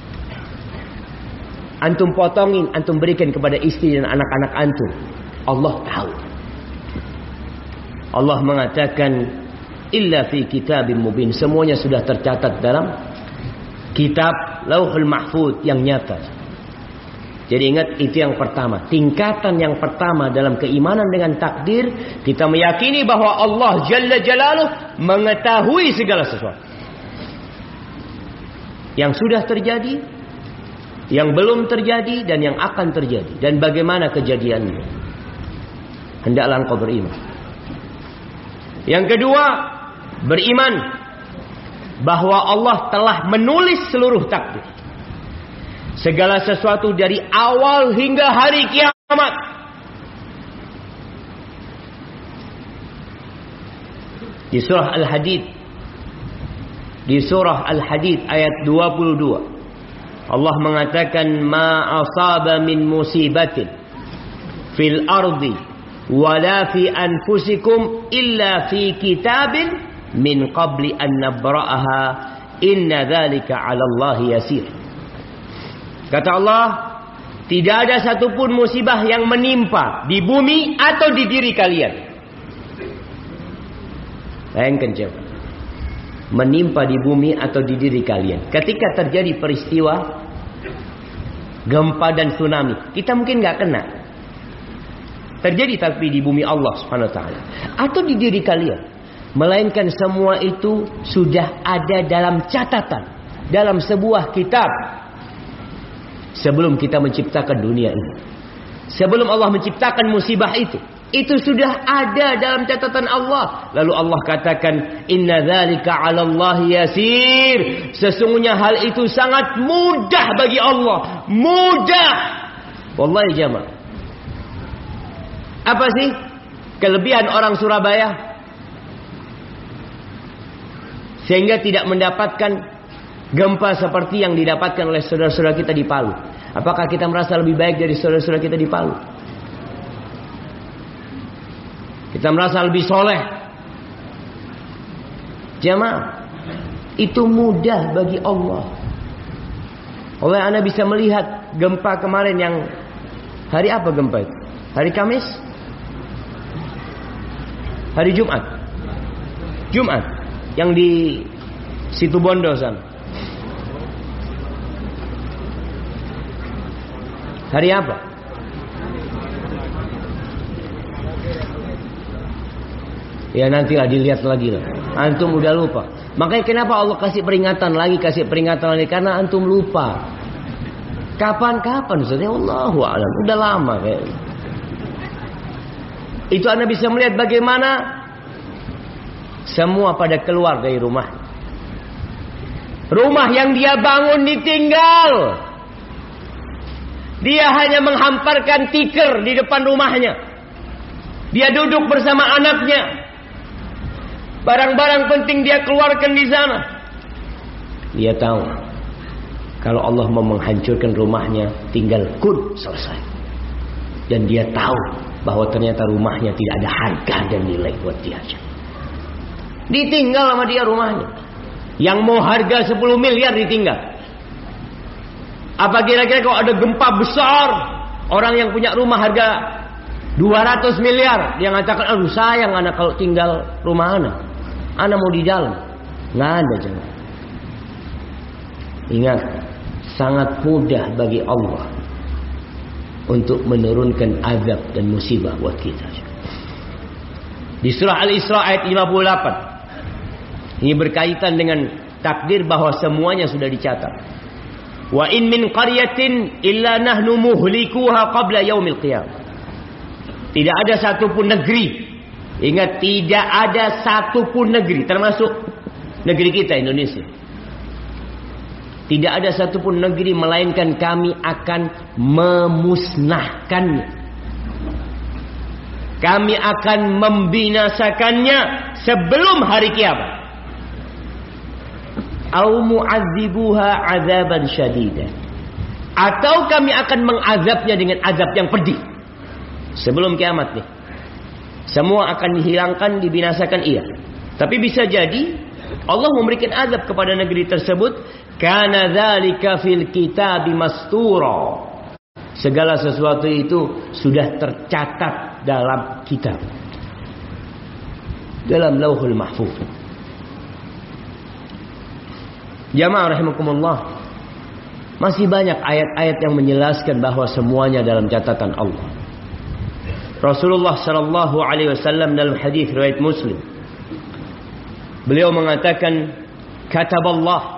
antum potongin, antum berikan kepada istri dan anak-anak antum. Allah tahu. Allah mengatakan illa fi kitabim mubin, semuanya sudah tercatat dalam kitab Lauhul Mahfuz yang nyata. Jadi ingat, itu yang pertama. Tingkatan yang pertama dalam keimanan dengan takdir, kita meyakini bahwa Allah Jalla Jalaluh mengetahui segala sesuatu. Yang sudah terjadi, yang belum terjadi, dan yang akan terjadi, dan bagaimana kejadiannya. Hendaklah engkau beriman. Yang kedua, beriman bahwa Allah telah menulis seluruh takdir. Segala sesuatu dari awal hingga hari kiamat. Di surah Al-Hadid, ayat 22, Allah mengatakan ma asaba min musibatin fil ardi wala fi anfusikum illa fi kitabin min qabli an nabra'aha inna dzalika 'ala Allah yasir. Kata Allah, tidak ada satupun musibah yang menimpa di bumi atau di diri kalian. Bayangkan coba, menimpa di bumi atau di diri kalian. Ketika terjadi peristiwa gempa dan tsunami, kita mungkin nggak kena. Terjadi tapi di bumi Allah Subhanahu wa taala atau di diri kalian. Melainkan semua itu sudah ada dalam catatan, dalam sebuah kitab. Sebelum kita menciptakan dunia ini, sebelum Allah menciptakan musibah itu sudah ada dalam catatan Allah. Lalu Allah katakan, inna dzalika 'alallahi yasir. Sesungguhnya hal itu sangat mudah bagi Allah. Mudah. Wallahi jamaah. Apa sih kelebihan orang Surabaya sehingga tidak mendapatkan gempa seperti yang didapatkan oleh saudara-saudara kita di Palu? Apakah kita merasa lebih baik dari saudara-saudara kita di Palu? Kita merasa lebih soleh. Jamaah, itu mudah bagi Allah. Oleh Anda bisa melihat gempa kemarin yang hari apa gempa itu? Hari Kamis? Hari Jumat? Jumat. Yang di Situbondo sana. Hari apa? Ya nantilah dilihat lagi lah. Antum udah lupa. Makanya kenapa Allah kasih peringatan lagi. Karena antum lupa. Kapan-kapan Ustaz? Allahu a'lam. Udah lama kayaknya. Itu Anda bisa melihat bagaimana semua pada keluar dari rumah. Rumah yang dia bangun ditinggal. Dia hanya menghamparkan tikar di depan rumahnya. Dia duduk bersama anaknya. Barang-barang penting dia keluarkan di sana. Dia tahu kalau Allah mau menghancurkan rumahnya, tinggal kun, selesai. Dan dia tahu bahwa ternyata rumahnya tidak ada harga dan nilai buat dia. Ditinggal sama dia rumahnya. Yang mau harga 10 miliar ditinggal. Apa kira-kira kalau ada gempa besar, orang yang punya rumah harga 200 miliar, dia mengatakan, aduh sayang anak kalau tinggal rumah anak mau di dalam. Nggak ada jangan. Ingat, sangat mudah bagi Allah untuk menurunkan azab dan musibah buat kita. Di surah Al-Isra ayat 58. Ini berkaitan dengan takdir bahwa semuanya sudah dicatat. Wa in min qaryatin illa nahnu muhlikuha qabla yaumil qiyamah. Tidak ada satupun negeri. Ingat, tidak ada satupun negeri, termasuk negeri kita Indonesia. Tidak ada satupun negeri melainkan kami akan memusnahkannya. Kami akan membinasakannya sebelum hari kiamat. Au mu'adzibuha 'adzaban syadidan. Atau kami akan mengazabnya dengan azab yang pedih. Sebelum kiamat nih. Semua akan dihilangkan, dibinasakan, iya. Tapi bisa jadi Allah memberikan azab kepada negeri tersebut. Kana dzalika fil kitabi mastura. Segala sesuatu itu sudah tercatat dalam kitab. Dalam Lauhul Mahfuz. Jamaah rahimakumullah. Masih banyak ayat-ayat yang menjelaskan bahwa semuanya dalam catatan Allah. Rasulullah sallallahu alaihi wasallam dalam hadis riwayat Muslim, beliau mengatakan, kataballah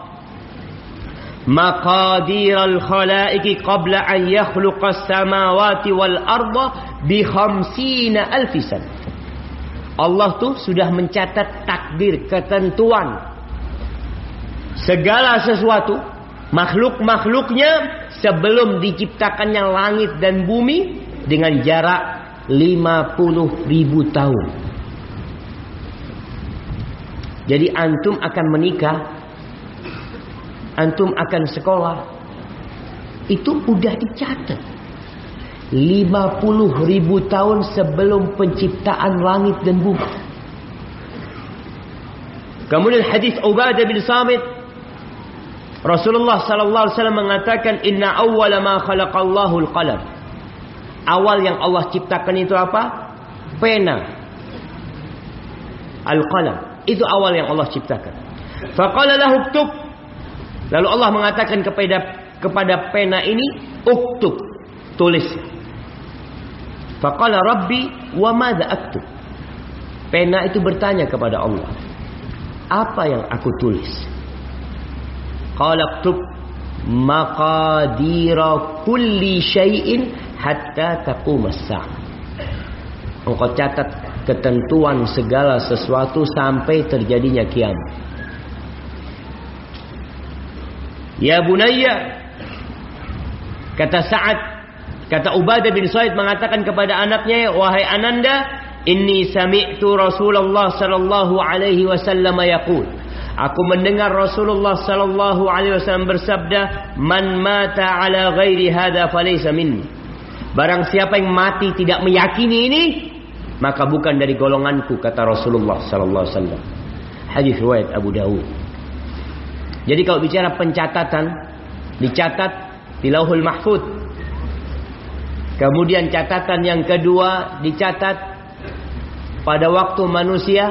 maqadir al-khalaiqi qabla an yakhluqa as-samawati wal arda bi 50,000 sana. Allah tuh sudah mencatat takdir, ketentuan segala sesuatu, makhluk-makhluknya sebelum diciptakannya langit dan bumi dengan jarak 50.000 tahun. Jadi antum akan menikah, antum akan sekolah, itu udah dicatat 50.000 tahun sebelum penciptaan langit dan bumi. Kemudian hadis Ubadah bin Samit, Rasulullah sallallahu alaihi wasallam mengatakan, inna awwala ma khalaqallahu al-qalam. Awal yang Allah ciptakan itu apa? Pena. Al-qalam. Itu awal yang Allah ciptakan. Faqala lahu uktub. Lalu Allah mengatakan kepada pena ini, uktub, tulis. Faqala rabbi wa madza aktub. Pena itu bertanya kepada Allah, apa yang aku tulis? Qala aktub maqadira kulli syai'in hatta taqumas sa'ah. Engkau catat ketentuan segala sesuatu sampai terjadinya kiamat. Ya bunayya, kata Sa'ad, kata Ubadah bin Said mengatakan kepada anaknya, wahai ananda, inni sami'tu Rasulullah sallallahu alaihi wasallam yaqul, aku mendengar Rasulullah sallallahu alaihi wasallam bersabda, man mata ala ghairi hadza falaysa minni. Barang siapa yang mati tidak meyakini ini, maka bukan dari golonganku, kata Rasulullah sallallahu alaihi wasallam. Hadis riwayat Abu Dawud. Jadi kalau bicara pencatatan, dicatat di Lauhul Mahfuz. Kemudian catatan yang kedua dicatat pada waktu manusia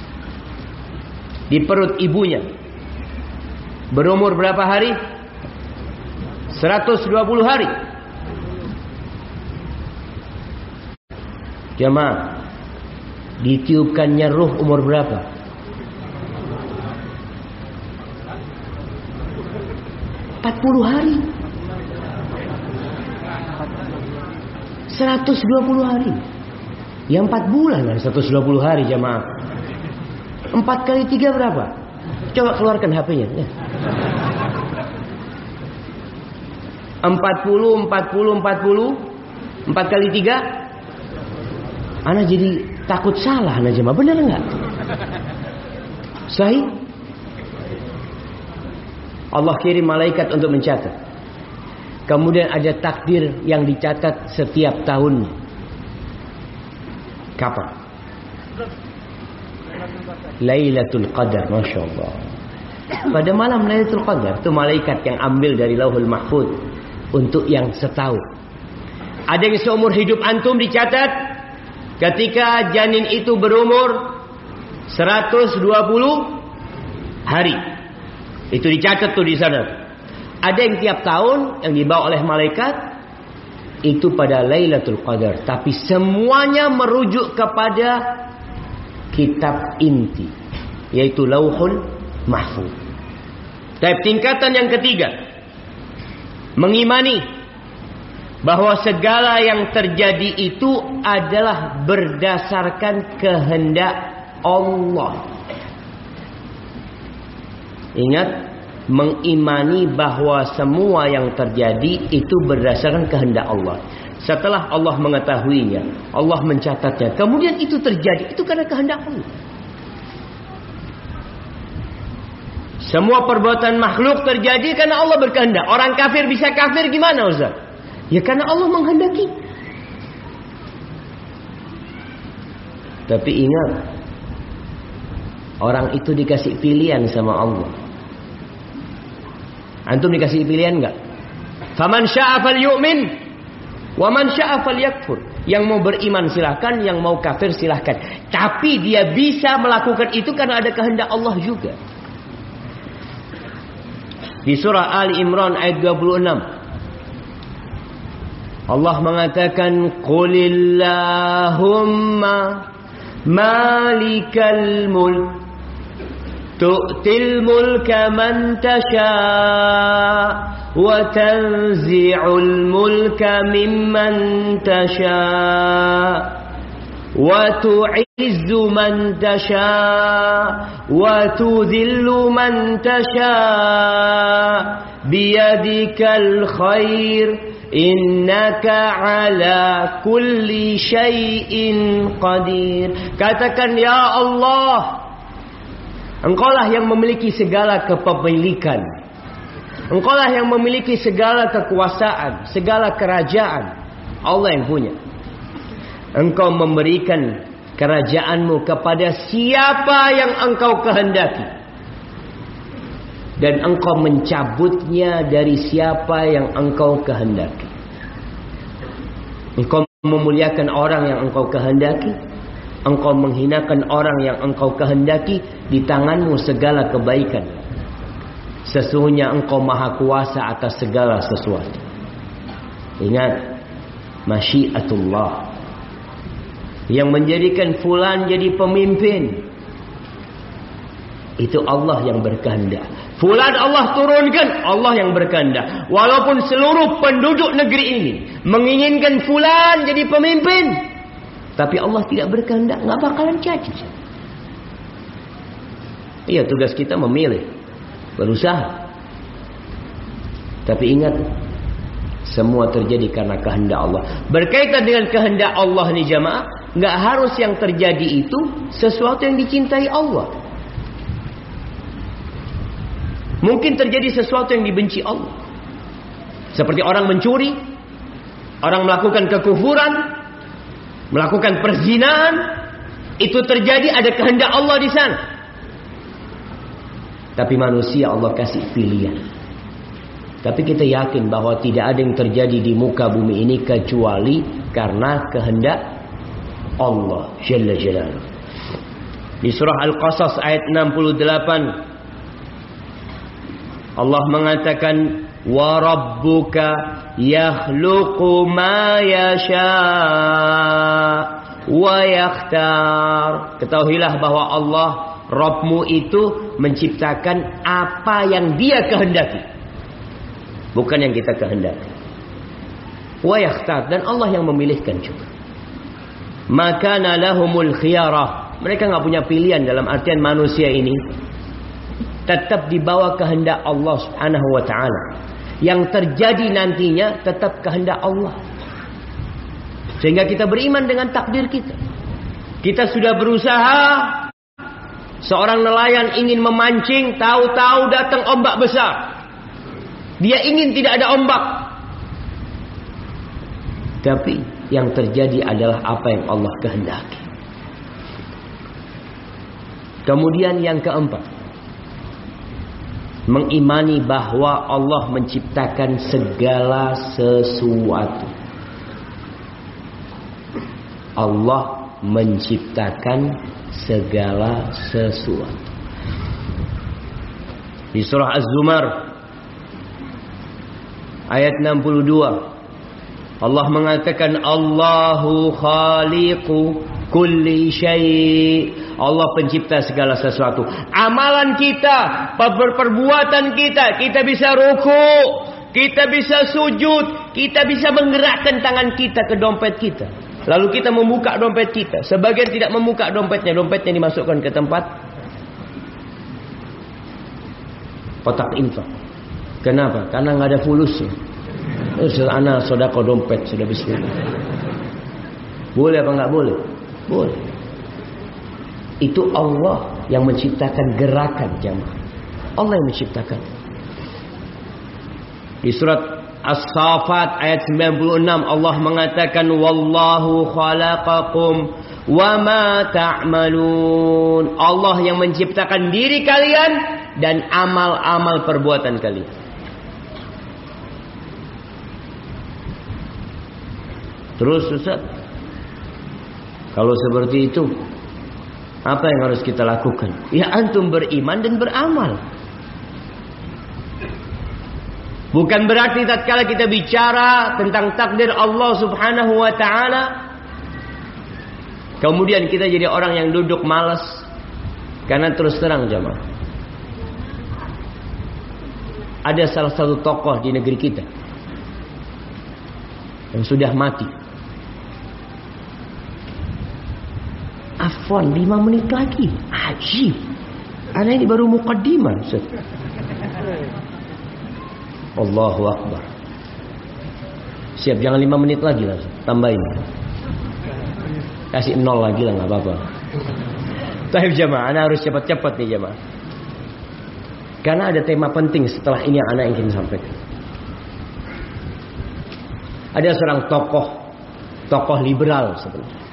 di perut ibunya. Berumur berapa hari? 120 hari. Jemaah, ditiupkannya ruh umur berapa? 40 hari. 120 hari. Ya 4 bulan lah 120 hari jemaah. 4 kali 3 berapa? Coba keluarkan HP-nya. Ya. 40, 4 kali 3. Ana jadi takut salah ana jemaah. Benar enggak? Sahih? Allah kirim malaikat untuk mencatat. Kemudian ada takdir yang dicatat setiap tahun. Kapan? Lailatul Qadar, Masya Allah. Pada malam Lailatul Qadar itu malaikat yang ambil dari Lauhul Mahfuz untuk yang setahun. Ada yang seumur hidup antum dicatat ketika janin itu berumur 120 hari. Itu dicatat tuh di sana. Ada yang tiap tahun yang dibawa oleh malaikat itu pada Lailatul Qadar, tapi semuanya merujuk kepada kitab inti, yaitu Lauhul Mahfuz. Tapi tingkatan yang ketiga, mengimani bahwa segala yang terjadi itu adalah berdasarkan kehendak Allah. Ingat, mengimani bahwa semua yang terjadi itu berdasarkan kehendak Allah. Setelah Allah mengetahuinya, Allah mencatatnya, kemudian itu terjadi, itu karena kehendak Allah. Semua perbuatan makhluk terjadi karena Allah berkehendak. Orang kafir bisa kafir gimana, Ustaz? Ya karena Allah menghendaki. Tapi ingat, orang itu dikasih pilihan sama Allah. Antum dikasih pilihan enggak? Faman syaa falyu'min wa man syaa falyakfur. Yang mau beriman silahkan, yang mau kafir silahkan. Tapi dia bisa melakukan itu karena ada kehendak Allah juga. Di surah Ali Imran ayat 26. Allah mengatakan, Qulillahumma malikal mulk tu'til mulka man tasha' wa tanzi'ul mulka mimman tasha' wa tu'izzu man tasha' wa tudhillu man tasha' biyadikal khair innaka ala kulli syai'in qadir. Katakan, ya Allah, Engkaulah yang memiliki segala kepemilikan. Engkaulah yang memiliki segala kekuasaan, segala kerajaan. Allah yang punya. Engkau memberikan kerajaanmu kepada siapa yang engkau kehendaki. Dan engkau mencabutnya dari siapa yang engkau kehendaki. Engkau memuliakan orang yang engkau kehendaki. Engkau menghinakan orang yang engkau kehendaki. Di tanganmu segala kebaikan. Sesungguhnya engkau maha kuasa atas segala sesuatu. Ingat, masyiatullah. Yang menjadikan fulan jadi pemimpin, itu Allah yang berkehendak. Fulan Allah turunkan, Allah yang berkehendak. Walaupun seluruh penduduk negeri ini menginginkan fulan jadi pemimpin, tapi Allah tidak berkehendak, nggak bakalan jadi. Iya, tugas kita memilih, berusaha. Tapi ingat, semua terjadi karena kehendak Allah. Berkaitan dengan kehendak Allah nih jamaah, nggak harus yang terjadi itu sesuatu yang dicintai Allah. Mungkin terjadi sesuatu yang dibenci Allah. Seperti orang mencuri, orang melakukan kekufuran, melakukan perzinahan, itu terjadi, ada kehendak Allah di sana. Tapi manusia Allah kasih pilihan. Tapi kita yakin bahwa tidak ada yang terjadi di muka bumi ini kecuali karena kehendak Allah Jalla Jalaluhu. Di surah Al-Qasas ayat 68 Allah mengatakan, wa rabbuka yakhluqu ma yasha wa yakhtar. Ketahuilah bahwa Allah Rabbmu itu menciptakan apa yang Dia kehendaki, bukan yang kita kehendaki. Wa yakhtar, dan Allah yang memilihkan juga. Maka lahumul khiyarah, mereka nggak punya pilihan. Dalam artian manusia ini tetap di bawah kehendak Allah Subhanahu wa taala. Yang terjadi nantinya tetap kehendak Allah. Sehingga kita beriman dengan takdir kita. Kita sudah berusaha. Seorang nelayan ingin memancing, tahu-tahu datang ombak besar. Dia ingin tidak ada ombak. Tapi yang terjadi adalah apa yang Allah kehendaki. Kemudian yang keempat, mengimani bahwa Allah menciptakan segala sesuatu. Allah menciptakan segala sesuatu. Di surah Az-Zumar ayat 62 Allah mengatakan, Allahu khaliqu kulli syai'. Allah pencipta segala sesuatu. Amalan kita, perbuatan kita, kita bisa ruku, kita bisa sujud, kita bisa menggerakkan tangan kita ke dompet kita. Lalu kita membuka dompet kita. Sebagian tidak membuka dompetnya, dompetnya dimasukkan ke tempat kotak infak. Kenapa? Karena nggak ada fulusnya. Ana sodako dompet sudah bismillah. Boleh apa nggak boleh? Boleh. Itu Allah yang menciptakan gerakan jamaah. Allah yang menciptakan. Di surat As-Saffat ayat 96 Allah mengatakan, wallahu khalaqakum wa ma ta'malun. Allah yang menciptakan diri kalian dan amal-amal perbuatan kalian. Terus Ustaz, kalau seperti itu, apa yang harus kita lakukan? Ya antum beriman dan beramal. Bukan berarti tatkala kita bicara tentang takdir Allah Subhanahu wa taala, kemudian kita jadi orang yang duduk malas. Karena terus terang jamaah, ada salah satu tokoh di negeri kita yang sudah mati. Afwan, 5 menit lagi. Ajib. Ana ini baru muqaddimah. Allahu Akbar. Siap, jangan 5 menit lagi lah. Tambahin. Kasih 0 lagi lah, gak apa-apa. Tapi jamaah, ana harus cepat-cepat nih jamaah. Karena ada tema penting setelah ini yang ana ingin sampaikan. Ada seorang tokoh liberal sebenarnya,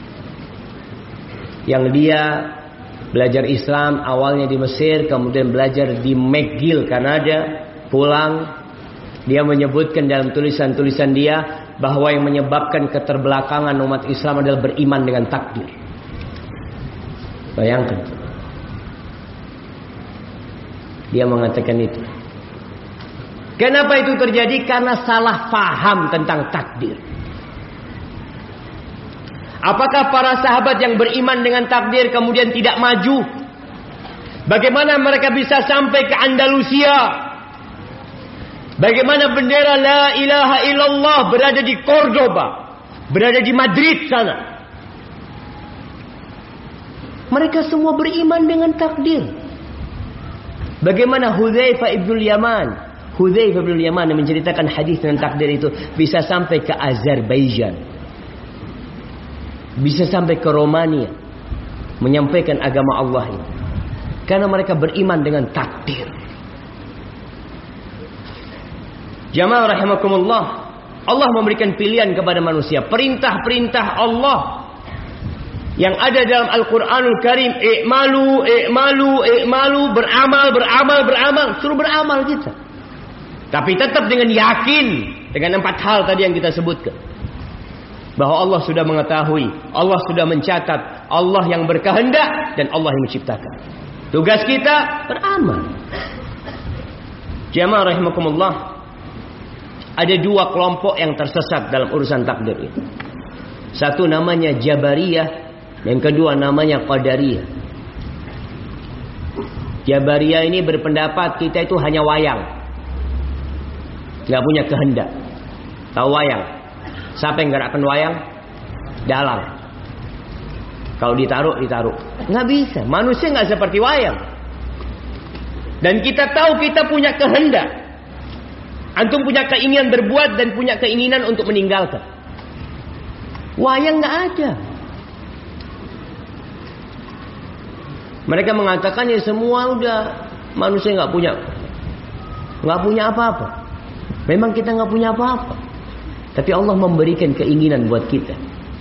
yang dia belajar Islam awalnya di Mesir, kemudian belajar di McGill, Kanada, pulang. Dia menyebutkan dalam tulisan-tulisan dia bahwa yang menyebabkan keterbelakangan umat Islam adalah beriman dengan takdir. Bayangkan. Dia mengatakan itu. Kenapa itu terjadi? Karena salah paham tentang takdir. Apakah para sahabat yang beriman dengan takdir kemudian tidak maju? Bagaimana mereka bisa sampai ke Andalusia? Bagaimana bendera la ilaha illallah berada di Cordoba, berada di Madrid sana? Mereka semua beriman dengan takdir. Bagaimana Hudzaifah ibn Yaman? Hudzaifah ibn Yaman yang menceritakan hadis tentang takdir itu bisa sampai ke Azerbaijan, bisa sampai ke Romania, menyampaikan agama Allah ini. Karena mereka beriman dengan takdir. Jamaah rahimakumullah, Allah memberikan pilihan kepada manusia. Perintah-perintah Allah yang ada dalam Al-Quranul Karim, i'malu, i'malu, i'malu, beramal, suruh beramal kita. Tapi tetap dengan yakin dengan 4 hal tadi yang kita sebutkan. Bahwa Allah sudah mengetahui, Allah sudah mencatat, Allah yang berkehendak dan Allah yang menciptakan. Tugas kita beramal. Jamaah rahimakumullah, ada 2 kelompok yang tersesat dalam urusan takdir itu. Satu namanya Jabariyah, yang kedua namanya Qadariyah. Jabariyah ini berpendapat kita itu hanya wayang, nggak punya kehendak. Tahu wayang? Siapa yang gerakkan wayang? Dalang. Kalau ditaruh. Nggak bisa. Manusia nggak seperti wayang. Dan kita tahu kita punya kehendak. Antum punya keinginan berbuat dan punya keinginan untuk meninggalkan. Wayang nggak ada. Mereka mengatakan ya semua udah manusia nggak punya apa-apa. Memang kita nggak punya apa-apa. Tapi Allah memberikan keinginan buat kita.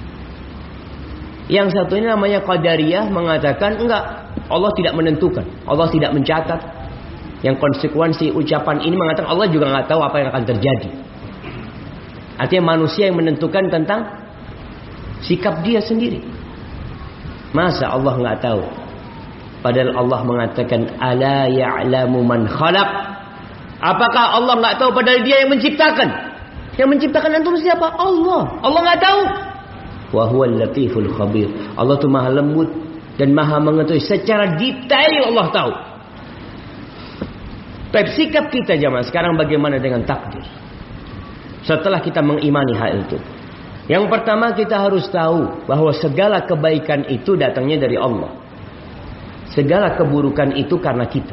Yang satu ini namanya Qadariyah mengatakan enggak, Allah tidak menentukan, Allah tidak mencatat. Yang konsekuensi ucapan ini mengatakan Allah juga nggak tahu apa yang akan terjadi. Artinya manusia yang menentukan tentang sikap dia sendiri. Masa Allah nggak tahu? Padahal Allah mengatakan ala ya'lamu man khalaq. Apakah Allah nggak tahu padahal Dia yang menciptakan? Yang menciptakan antum siapa? Allah. Allah nggak tahu. Wa huwal latiful khabir. Allah itu maha lembut dan maha mengetahui secara detail. Allah tahu. Tapi sikap kita jamaah sekarang bagaimana dengan takdir? Setelah kita mengimani hal itu, yang pertama kita harus tahu bahwa segala kebaikan itu datangnya dari Allah. Segala keburukan itu karena kita.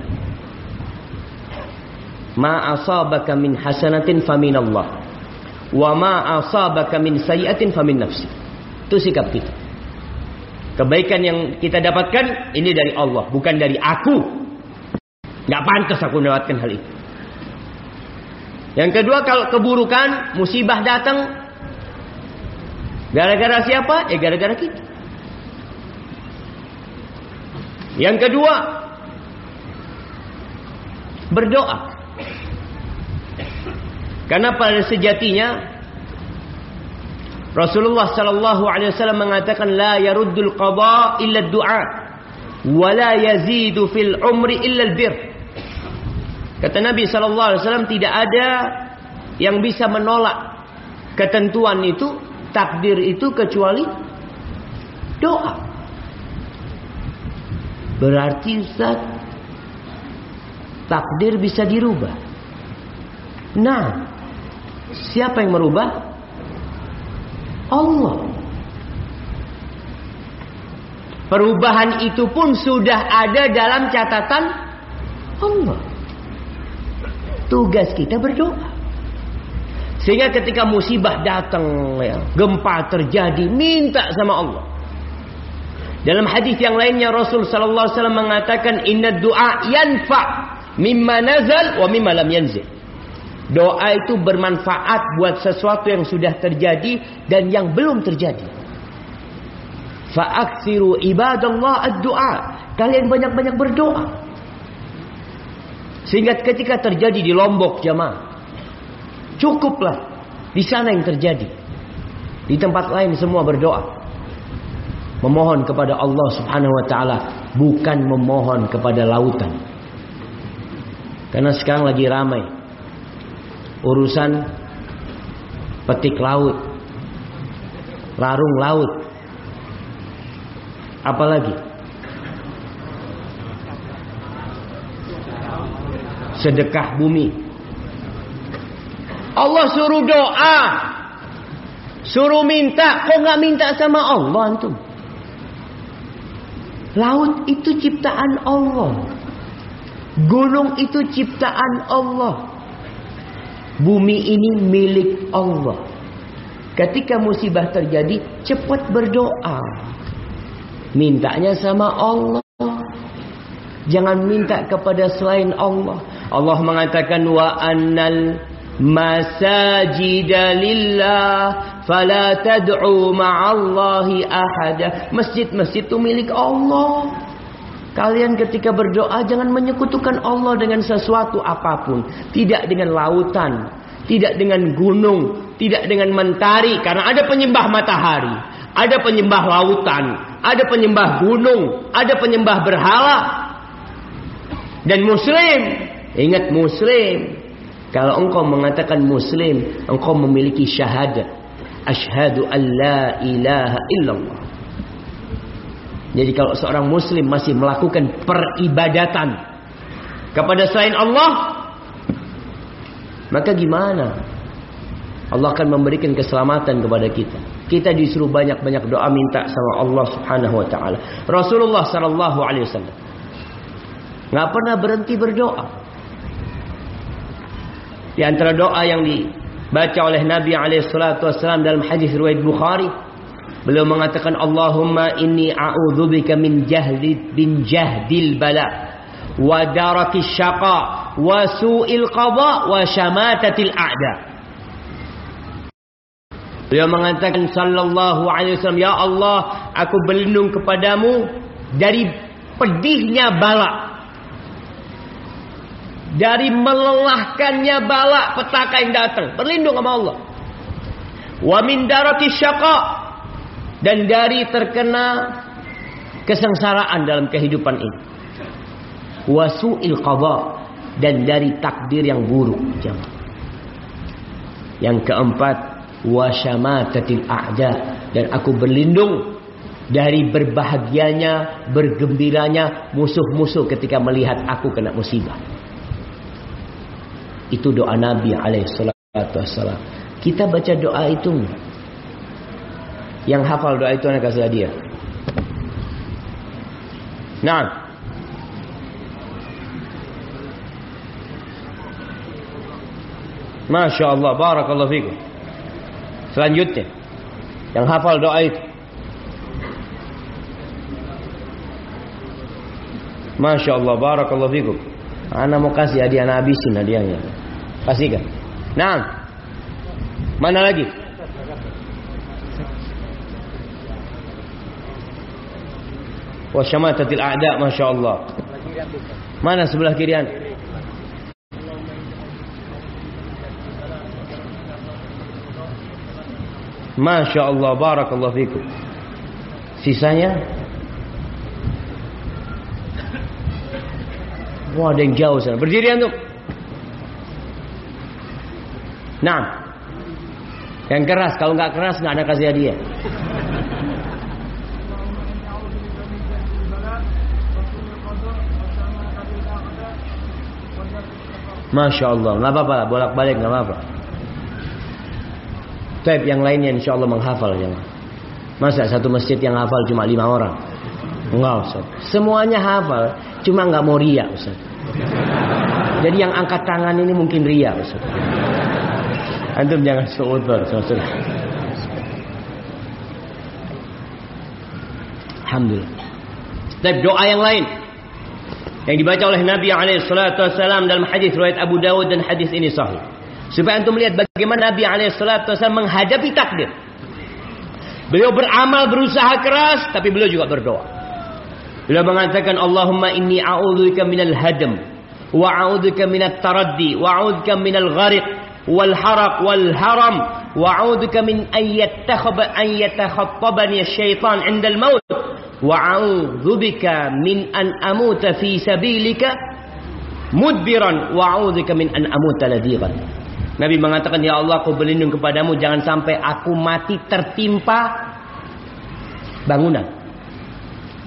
Ma asabaka min hasanatin faminallah, wa ma asabaka min sayyi'atin famin nafsi. Itu sikap kita. Kebaikan yang kita dapatkan ini dari Allah, bukan dari aku. Gak pantas aku mendapatkan hal itu. Yang kedua, kalau keburukan, musibah datang, gara-gara siapa? Gara-gara kita. Yang kedua, berdoa. Karena pada sejatinya Rasulullah sallallahu alaihi wasallam mengatakan la yaruddul qada illa ad-du'a wa la yazidu fil umri illa al-bir. Kata Nabi sallallahu alaihi wasallam tidak ada yang bisa menolak ketentuan itu, takdir itu kecuali doa. Berarti Ustaz, takdir bisa dirubah. Nah, siapa yang merubah? Allah. Perubahan itu pun sudah ada dalam catatan Allah. Tugas kita berdoa. Sehingga ketika musibah datang, gempa terjadi, minta sama Allah. Dalam hadis yang lainnya Rasul sallallahu alaihi wasallam mengatakan inna du'a yanfa mimma nazal wa mimma lam yanzil. Doa itu bermanfaat buat sesuatu yang sudah terjadi dan yang belum terjadi. Fa'aksiru ibadallah ad-du'a. Kalian banyak-banyak berdoa. Sehingga ketika terjadi di Lombok jamaah, cukuplah di sana yang terjadi. Di tempat lain semua berdoa. Memohon kepada Allah subhanahu wa ta'ala. Bukan memohon kepada lautan. Karena sekarang lagi ramai urusan petik laut, larung laut, Apalagi? Sedekah bumi. Allah suruh doa, suruh minta. Kok nggak minta sama Allah antum? Laut itu ciptaan Allah. Gunung itu ciptaan Allah. Bumi ini milik Allah. Ketika musibah terjadi, cepat berdoa. Mintanya sama Allah. Jangan minta kepada selain Allah. Allah mengatakan wa annal masajida lillah fala tad'u ma'allahi ahada. Masjid-masjid itu milik Allah. Kalian ketika berdoa jangan menyekutukan Allah dengan sesuatu apapun. Tidak dengan lautan, tidak dengan gunung, tidak dengan mentari. Karena ada penyembah matahari, ada penyembah lautan, ada penyembah gunung, ada penyembah berhala. Dan muslim, ingat muslim. Kalau engkau mengatakan muslim, engkau memiliki syahadat. Asyhadu an la ilaha illallah. Jadi kalau seorang muslim masih melakukan peribadatan kepada selain Allah, maka gimana? Allah akan memberikan keselamatan kepada kita. Kita disuruh banyak-banyak doa minta sama Allah Subhanahu wa taala. Rasulullah sallallahu alaihi wasallam enggak pernah berhenti berdoa. Di antara doa yang dibaca oleh Nabi alaihi salatu wasallam dalam hadis riwayat Bukhari, beliau mengatakan Allahumma inni a'udzubika min jahdil bala wa darakis syaqa wa su'il qada wa syamatatil a'da. Beliau mengatakan sallallahu alaihi wasallam, ya Allah, aku berlindung kepadamu dari pedihnya bala, dari melelahkannya bala petaka yang datang. Berlindung sama Allah. Wa min darakis syaqa, dan dari terkena kesengsaraan dalam kehidupan ini. Wasu'il qada, dan dari takdir yang buruk. Yang keempat, wasyamatatil a'da, dan aku berlindung dari berbahagianya, bergembiranya musuh-musuh ketika melihat aku kena musibah. Itu doa Nabi alaihi salatu wassalam. Kita baca doa itu. Yang hafal doa itu anak kasih hadiah. Nah, Masya Allah, barakallahu fikum. Selanjutnya, yang hafal doa itu, Masya Allah, barakallahu fikum. Ana mau kasih hadiah, ana habisin hadiahnya. Kasihkan. Nah, mana lagi? Wasyamatatil a'da, Masya Allah. Mana sebelah kirian? Masya Allah, barakallahu fikum. Sisanya, wah, ada yang jauh sana. Berdiri antum. Nah, yang keras. Kalau nggak keras nggak ada kasih hadiah. Masya Allah, nggak apa-apa, bolak-balik nggak apa-apa. Taib yang lainnya insya Allah menghafal ya. Masa satu masjid yang hafal cuma 5 orang? Enggak, Ustaz. Semuanya hafal, cuma nggak mau riya, Ustaz. Jadi yang angkat tangan ini mungkin riya, Ustaz. Antum jangan suudzon, Ustaz. Alhamdulillah. Taib doa yang lain yang dibaca oleh Nabi SAW dalam hadis riwayat Abu Dawud, dan hadis ini sahih. Supaya antum melihat bagaimana Nabi SAW menghadapi takdir. Beliau beramal, berusaha keras, tapi beliau juga berdoa. Beliau mengatakan Allahumma inni a'udzubika minal hadam, wa a'udzubika minat taraddi, wa a'udzubika minal ghariq wal haraq wal haram, wa a'udzubika min an yatakhattabani asy-syaitan 'inda al-maut, wa a'udzubika min an amuta fi sabilika mudbiran, wa a'udzubika min an amuta ladigan. Nabi mengatakan, ya Allah, aku berlindung kepadamu jangan sampai aku mati tertimpa bangunan.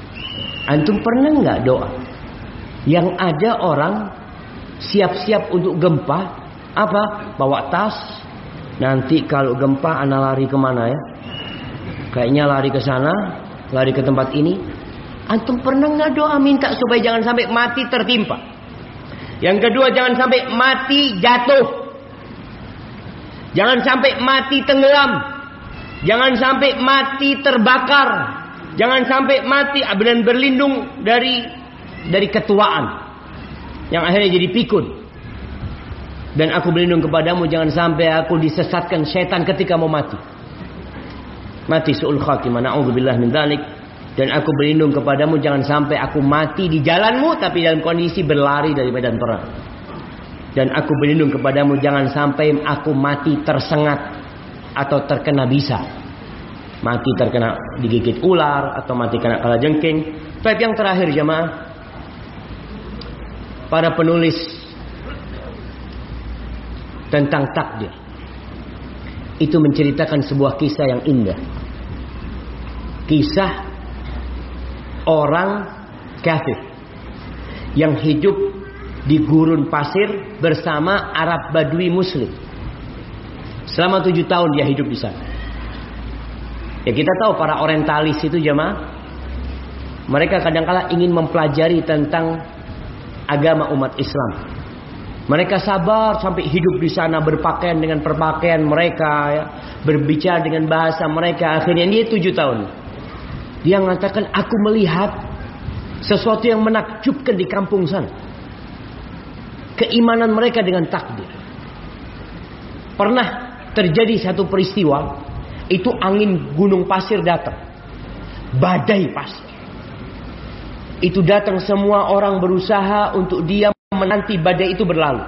Antum pernah nggak doa yang ada orang siap-siap untuk gempa, apa? Bawa tas. Nanti kalau gempa ana lari kemana ya? Kayaknya lari ke sana, lari ke tempat ini. Antum pernah nggak doa minta supaya jangan sampai mati tertimpa? Yang kedua, jangan sampai mati jatuh. Jangan sampai mati tenggelam. Jangan sampai mati terbakar. Jangan sampai mati dan berlindung dari ketuaan yang akhirnya jadi pikun. Dan aku berlindung kepadamu jangan sampai aku disesatkan setan ketika mau mati. Mati su'ul khatimah, na'udzubillah min dzalik. Dan aku berlindung kepadamu jangan sampai aku mati di jalanmu tapi dalam kondisi berlari dari medan perang. Dan aku berlindung kepadamu jangan sampai aku mati tersengat atau terkena bisa. Mati terkena digigit ular atau mati kena kalajengking. Tapi yang terakhir jemaah, para penulis tentang takdir itu menceritakan sebuah kisah yang indah. Kisah orang kafir yang hidup di gurun pasir bersama Arab Badui Muslim. Selama 7 tahun dia hidup di sana. Ya kita tahu para orientalis itu jemaah, mereka kadang-kala ingin mempelajari tentang agama umat Islam. Mereka sabar sampai hidup di sana, berpakaian dengan perpakaian mereka, ya, berbicara dengan bahasa mereka. Akhirnya dia 7 tahun. Dia mengatakan, aku melihat sesuatu yang menakjubkan di kampung sana. Keimanan mereka dengan takdir. Pernah terjadi satu peristiwa, itu angin gunung pasir datang. Badai pasir. Itu datang, semua orang berusaha untuk dia menanti badai itu berlalu.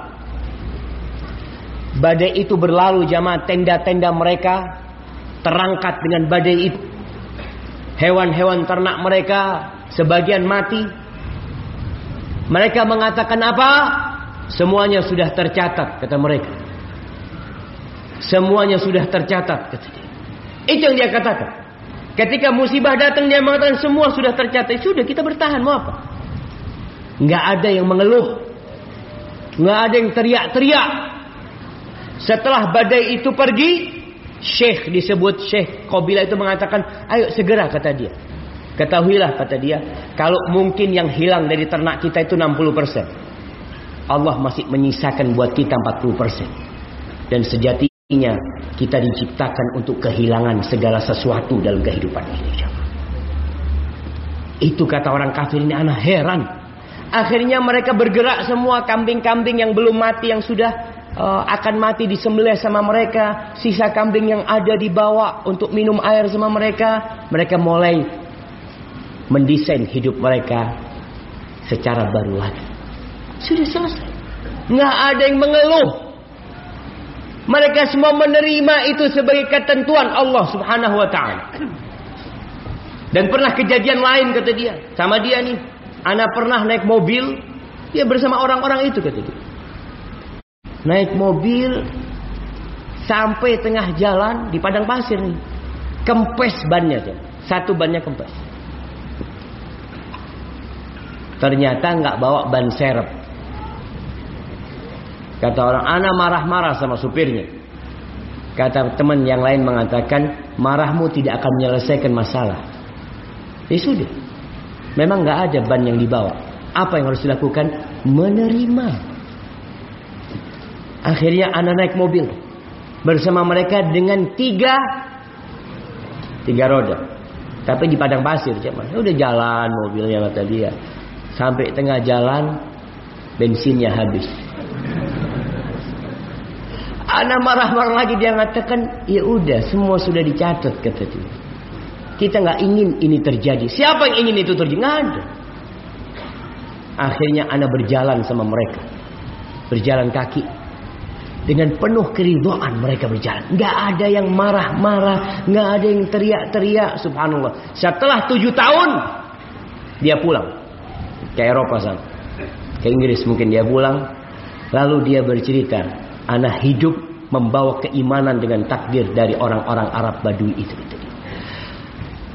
Badai itu berlalu jamaah, tenda-tenda mereka terangkat dengan badai itu. Hewan-hewan ternak mereka sebagian mati. Mereka mengatakan apa? Semuanya sudah tercatat, kata mereka. Semuanya sudah tercatat, kata dia. Itu yang dia katakan. Ketika musibah datang dia mengatakan semua sudah tercatat. Sudah, kita bertahan, mau apa? Nggak ada yang mengeluh. Nggak ada yang teriak-teriak. Setelah badai itu pergi, Syekh disebut Syekh Qabilah itu mengatakan, ayo segera, kata dia. Ketahuilah, kata dia, kalau mungkin yang hilang dari ternak kita itu 60%. Allah masih menyisakan buat kita 40%. Dan sejatinya kita diciptakan untuk kehilangan segala sesuatu dalam kehidupan ini. Itu kata orang kafir ini, anak heran. Akhirnya mereka bergerak semua, kambing-kambing yang belum mati, yang sudah akan mati disembelih sama mereka. Sisa kambing yang ada dibawa untuk minum air sama mereka. Mereka mulai mendesain hidup mereka secara baru lagi. Sudah selesai. Nggak ada yang mengeluh. Mereka semua menerima itu sebagai ketentuan Allah Subhanahu wa ta'ala. Dan pernah kejadian lain, kata dia. Sama dia nih. Ana pernah naik mobil, dia bersama orang-orang itu, kata dia. Naik mobil sampai tengah jalan di padang pasir nih. Kempes bannya, satu bannya kempes. Ternyata nggak bawa ban serep. Kata orang, ana marah-marah sama supirnya. Kata teman yang lain mengatakan, marahmu tidak akan menyelesaikan masalah. Ya sudah. Memang nggak ada ban yang dibawa. Apa yang harus dilakukan? Menerima. Akhirnya anak naik mobil bersama mereka dengan tiga roda. Tapi di padang pasir, cuman udah jalan mobilnya, kata dia. Sampai tengah jalan bensinnya habis. Anak marah-marah lagi, dia mengatakan, ya udah semua sudah dicatat, kata dia. Kita nggak ingin ini terjadi. Siapa yang ingin itu terjadi? Nggak ada. Akhirnya anak berjalan sama mereka, berjalan kaki dengan penuh keridhaan mereka berjalan. Nggak ada yang marah-marah, nggak ada yang teriak-teriak. Subhanallah. Setelah 7 tahun dia pulang ke Eropa sana, ke Inggris mungkin dia pulang. Lalu dia bercerita, anak hidup membawa keimanan dengan takdir dari orang-orang Arab Badui itu.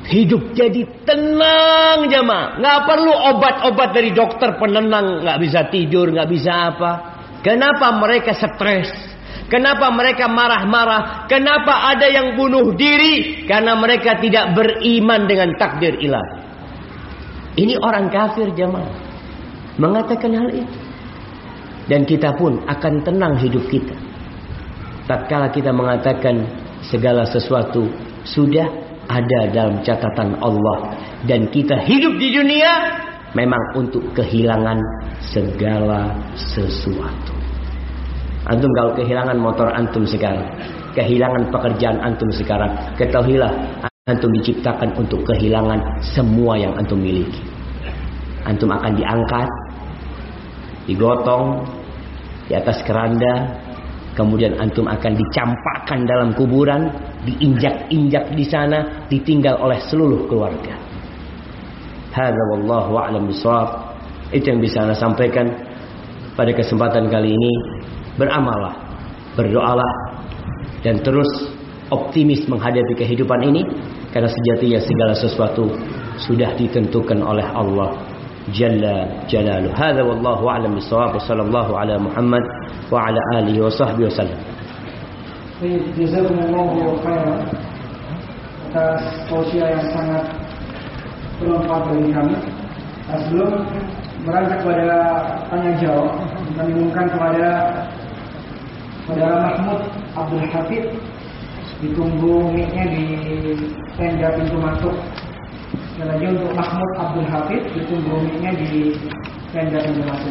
Hidup jadi tenang jemaah. Nggak perlu obat-obat dari dokter penenang. Nggak bisa tidur, nggak bisa apa. Kenapa mereka stres? Kenapa mereka marah-marah? Kenapa ada yang bunuh diri? Karena mereka tidak beriman dengan takdir ilahi. Ini orang kafir jemaah mengatakan hal itu. Dan kita pun akan tenang hidup kita tatkala kita mengatakan segala sesuatu sudah ada dalam catatan Allah. Dan kita hidup di dunia memang untuk kehilangan segala sesuatu. Antum kalau kehilangan motor antum sekarang, kehilangan pekerjaan antum sekarang, ketahuilah antum diciptakan untuk kehilangan semua yang antum miliki. Antum akan diangkat, digotong di atas keranda, kemudian antum akan dicampakkan dalam kuburan, diinjak-injak di sana, ditinggal oleh seluruh keluarga. Hadza wallahu a'lam bishawab. Itu yang bisa Anda sampaikan pada kesempatan kali ini. Beramallah, berdoalah, dan terus optimis menghadapi kehidupan ini, karena sejatinya segala sesuatu sudah ditentukan oleh Allah Jalla Jalaluhu. Hadza wallahu a'lam bishawab. Wassallallahu ala Muhammad wa ala alihi wa sahbihi wasallam. Jazakumullahu khairan atas tausiah yang sangat bermanfaat bagi kami. Sebelum beranjak pada tanya jawab, kami umumkan kepada Saudara Mahmud Abdul Hafid, ditunggu mic-nya di tenda pintu masuk. Dan lagi untuk Mahmud Abdul Hafid, ditunggu mic-nya di tenda pintu masuk.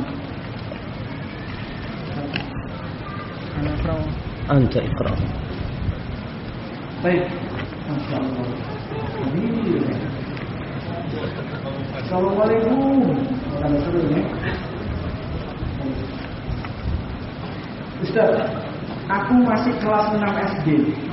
Anta iqra. Baik. Masyaallah. Assalamualaikum. Ustaz, aku masih kelas 6 SD.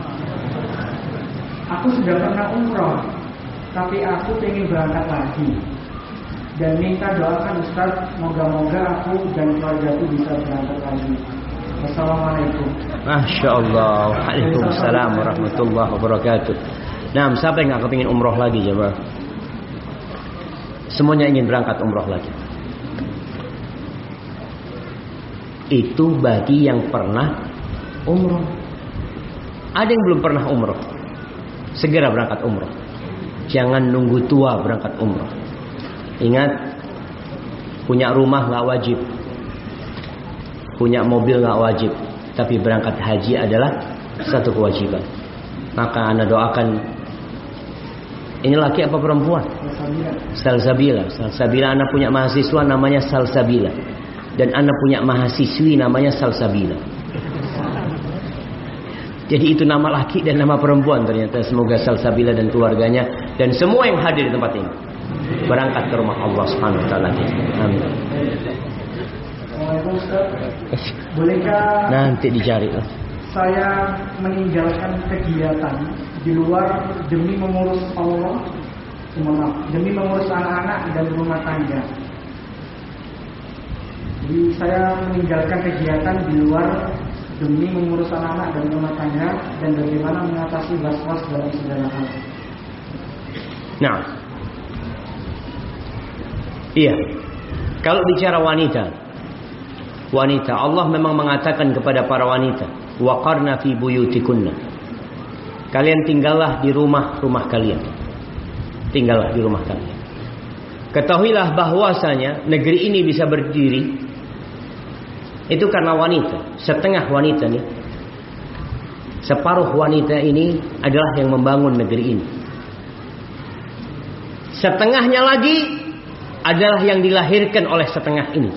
Aku sudah pernah umroh, tapi aku ingin berangkat lagi. Dan minta doakan Ustaz, moga-moga aku dan keluargaku bisa berangkat lagi. Wassalamualaikum. Masya Allah. Waalaikumsalam warahmatullahi wabarakatuh. Nah, siapa yang nggak kepingin umroh lagi jemaah? Semuanya ingin berangkat umroh lagi. Itu bagi yang pernah umroh. Ada yang belum pernah umroh, segera berangkat umroh. Jangan nunggu tua berangkat umroh. Ingat, punya rumah nggak wajib, punya mobil nggak wajib, tapi berangkat haji adalah satu kewajiban. Maka Anda doakan. Ini laki apa perempuan? Salsabila. Salsabila, Anda punya mahasiswa namanya Salsabila. Dan Anda punya mahasiswi namanya Salsabila. Jadi itu nama laki dan nama perempuan ternyata. Semoga Salsabila dan keluarganya dan semua yang hadir di tempat ini berangkat ke rumah Allah Subhanahu wa taala. Amin. Bolehkah nanti dicari saya meninggalkan kegiatan di luar demi mengurus Allah, demi mengurus anak-anak dan rumah tangga? Jadi saya meninggalkan kegiatan di luar demi mengurus anak-anak dan rumah tangga, dan bagaimana mengatasi was-was dalam segala hal. Nah, iya. Kalau bicara wanita, Allah memang mengatakan kepada para wanita, waqarna fi buyutikunna. Kalian tinggallah di rumah-rumah kalian. Tinggallah di rumah kalian. Ketahuilah bahwasanya negeri ini bisa berdiri itu karena wanita. Setengah wanita nih, separuh wanita ini adalah yang membangun negeri ini. Setengahnya lagi adalah yang dilahirkan oleh setengah ini.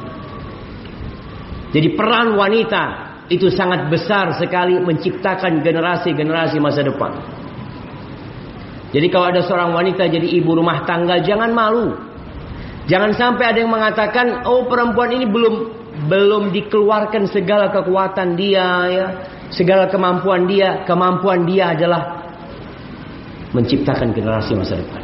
Jadi peran wanita itu sangat besar sekali menciptakan generasi-generasi masa depan. Jadi kalau ada seorang wanita jadi ibu rumah tangga, jangan malu. Jangan sampai ada yang mengatakan, oh perempuan ini belum dikeluarkan segala kekuatan dia, ya, segala kemampuan dia. Kemampuan dia adalah menciptakan generasi masa depan.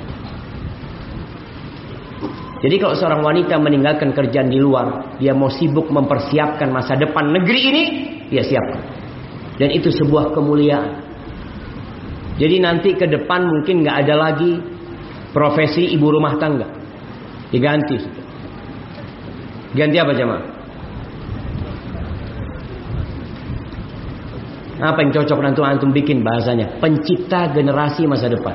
Jadi kalau seorang wanita meninggalkan kerjaan di luar, dia mau sibuk mempersiapkan masa depan negeri ini, dia siapkan. Dan itu sebuah kemuliaan. Jadi nanti ke depan mungkin nggak ada lagi profesi ibu rumah tangga. Diganti. Ganti apa jemaah? Apa yang cocok nanti antum bikin bahasanya? Pencipta generasi masa depan.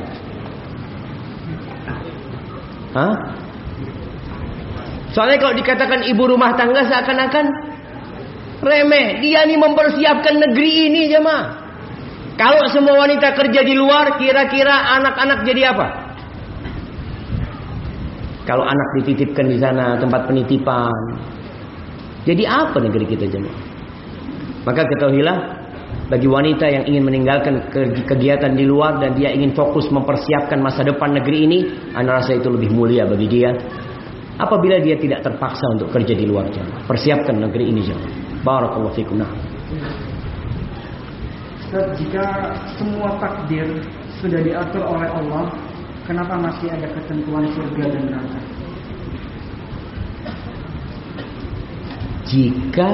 Hah? Soalnya kalau dikatakan ibu rumah tangga seakan-akan remeh. Dia nih mempersiapkan negeri ini jemaah. Kalau semua wanita kerja di luar, kira-kira anak-anak jadi apa? Kalau anak dititipkan di sana, tempat penitipan, jadi apa negeri kita jemaah? Maka ketahuilah, bagi wanita yang ingin meninggalkan kegiatan di luar dan dia ingin fokus mempersiapkan masa depan negeri ini, ana rasa itu lebih mulia bagi dia. Apabila dia tidak terpaksa untuk kerja di luar jemaah, persiapkan negeri ini jemaah. Barakallahu fikum. Jika semua takdir sudah diatur oleh Allah, kenapa masih ada ketentuan surga dan neraka? Jika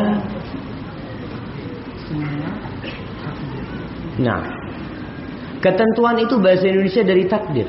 Semua takdir. Nah, ketentuan itu bahasa Indonesia dari takdir.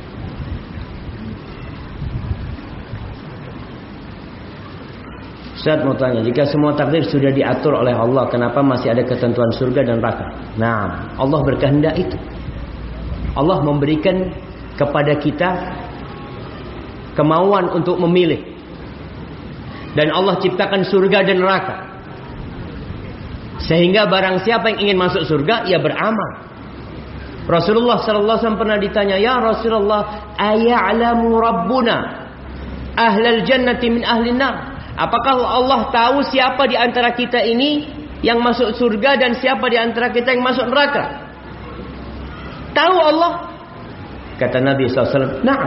Ustaz mau tanya, jika semua takdir sudah diatur oleh Allah, kenapa masih ada ketentuan surga dan neraka? Nah, Allah berkehendak itu. Allah memberikan kepada kita kemauan untuk memilih. Dan Allah ciptakan surga dan neraka. Sehingga barang siapa yang ingin masuk surga, ia beramal. Rasulullah sallallahu alaihi wasallam pernah ditanya, "Ya Rasulullah, aya'lamu rabbuna ahlal jannati min ahlin nar?" Apakah Allah tahu siapa di antara kita ini yang masuk surga dan siapa di antara kita yang masuk neraka? Tahu Allah? Kata Nabi SAW, "Na'am."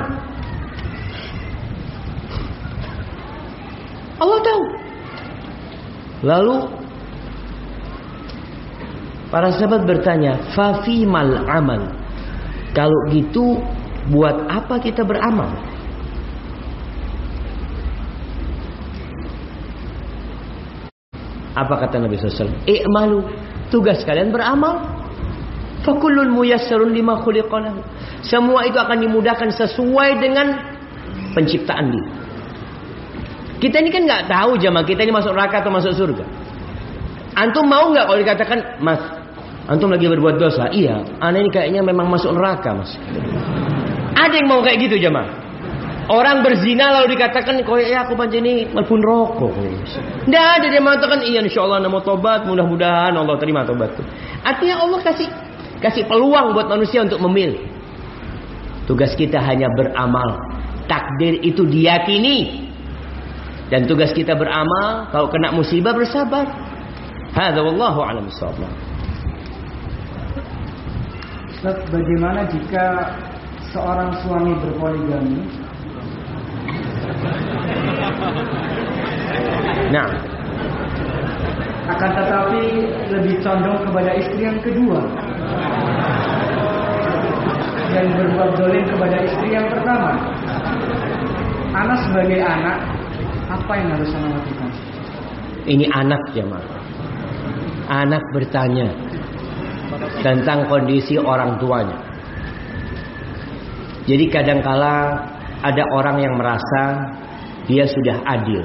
Allah tahu. Lalu para sahabat bertanya, "Fafimal amal?" Kalau gitu, buat apa kita beramal? Apa kata Nabi SAW? I'malu, tugas kalian beramal. Fakullun muyassarun lima khuliqa lahu. Semua itu akan dimudahkan sesuai dengan penciptaan dia. Kita ini kan nggak tahu jamaah kita ini masuk neraka atau masuk surga. Antum mau nggak kalau dikatakan, "Mas, antum lagi berbuat dosa?" "Iya, aneh ini kayaknya memang masuk neraka, Mas." Ada yang mau kayak gitu jamaah? Orang berzina lalu dikatakan, "Kok ya aku panci ini melpun rokok." Nggak ada dia mengatakan, "Iya insyaallah mau tobat, mudah-mudahan Allah terima tobatku." Artinya Allah kasih peluang buat manusia untuk memilih. Tugas kita hanya beramal. Takdir itu diyakini. Dan tugas kita beramal, kalau kena musibah bersabar. Hadza wallahu a'lam bissawab. Ustaz, bagaimana jika seorang suami berpoligami? Nah, akan tetapi lebih condong kepada istri yang kedua dan berbuat zalim kepada istri yang pertama. Anak sebagai anak, apa yang harus saya lakukan? Ini anak jemaah. Anak bertanya tentang kondisi orang tuanya. Jadi kadangkala ada orang yang merasa dia sudah adil.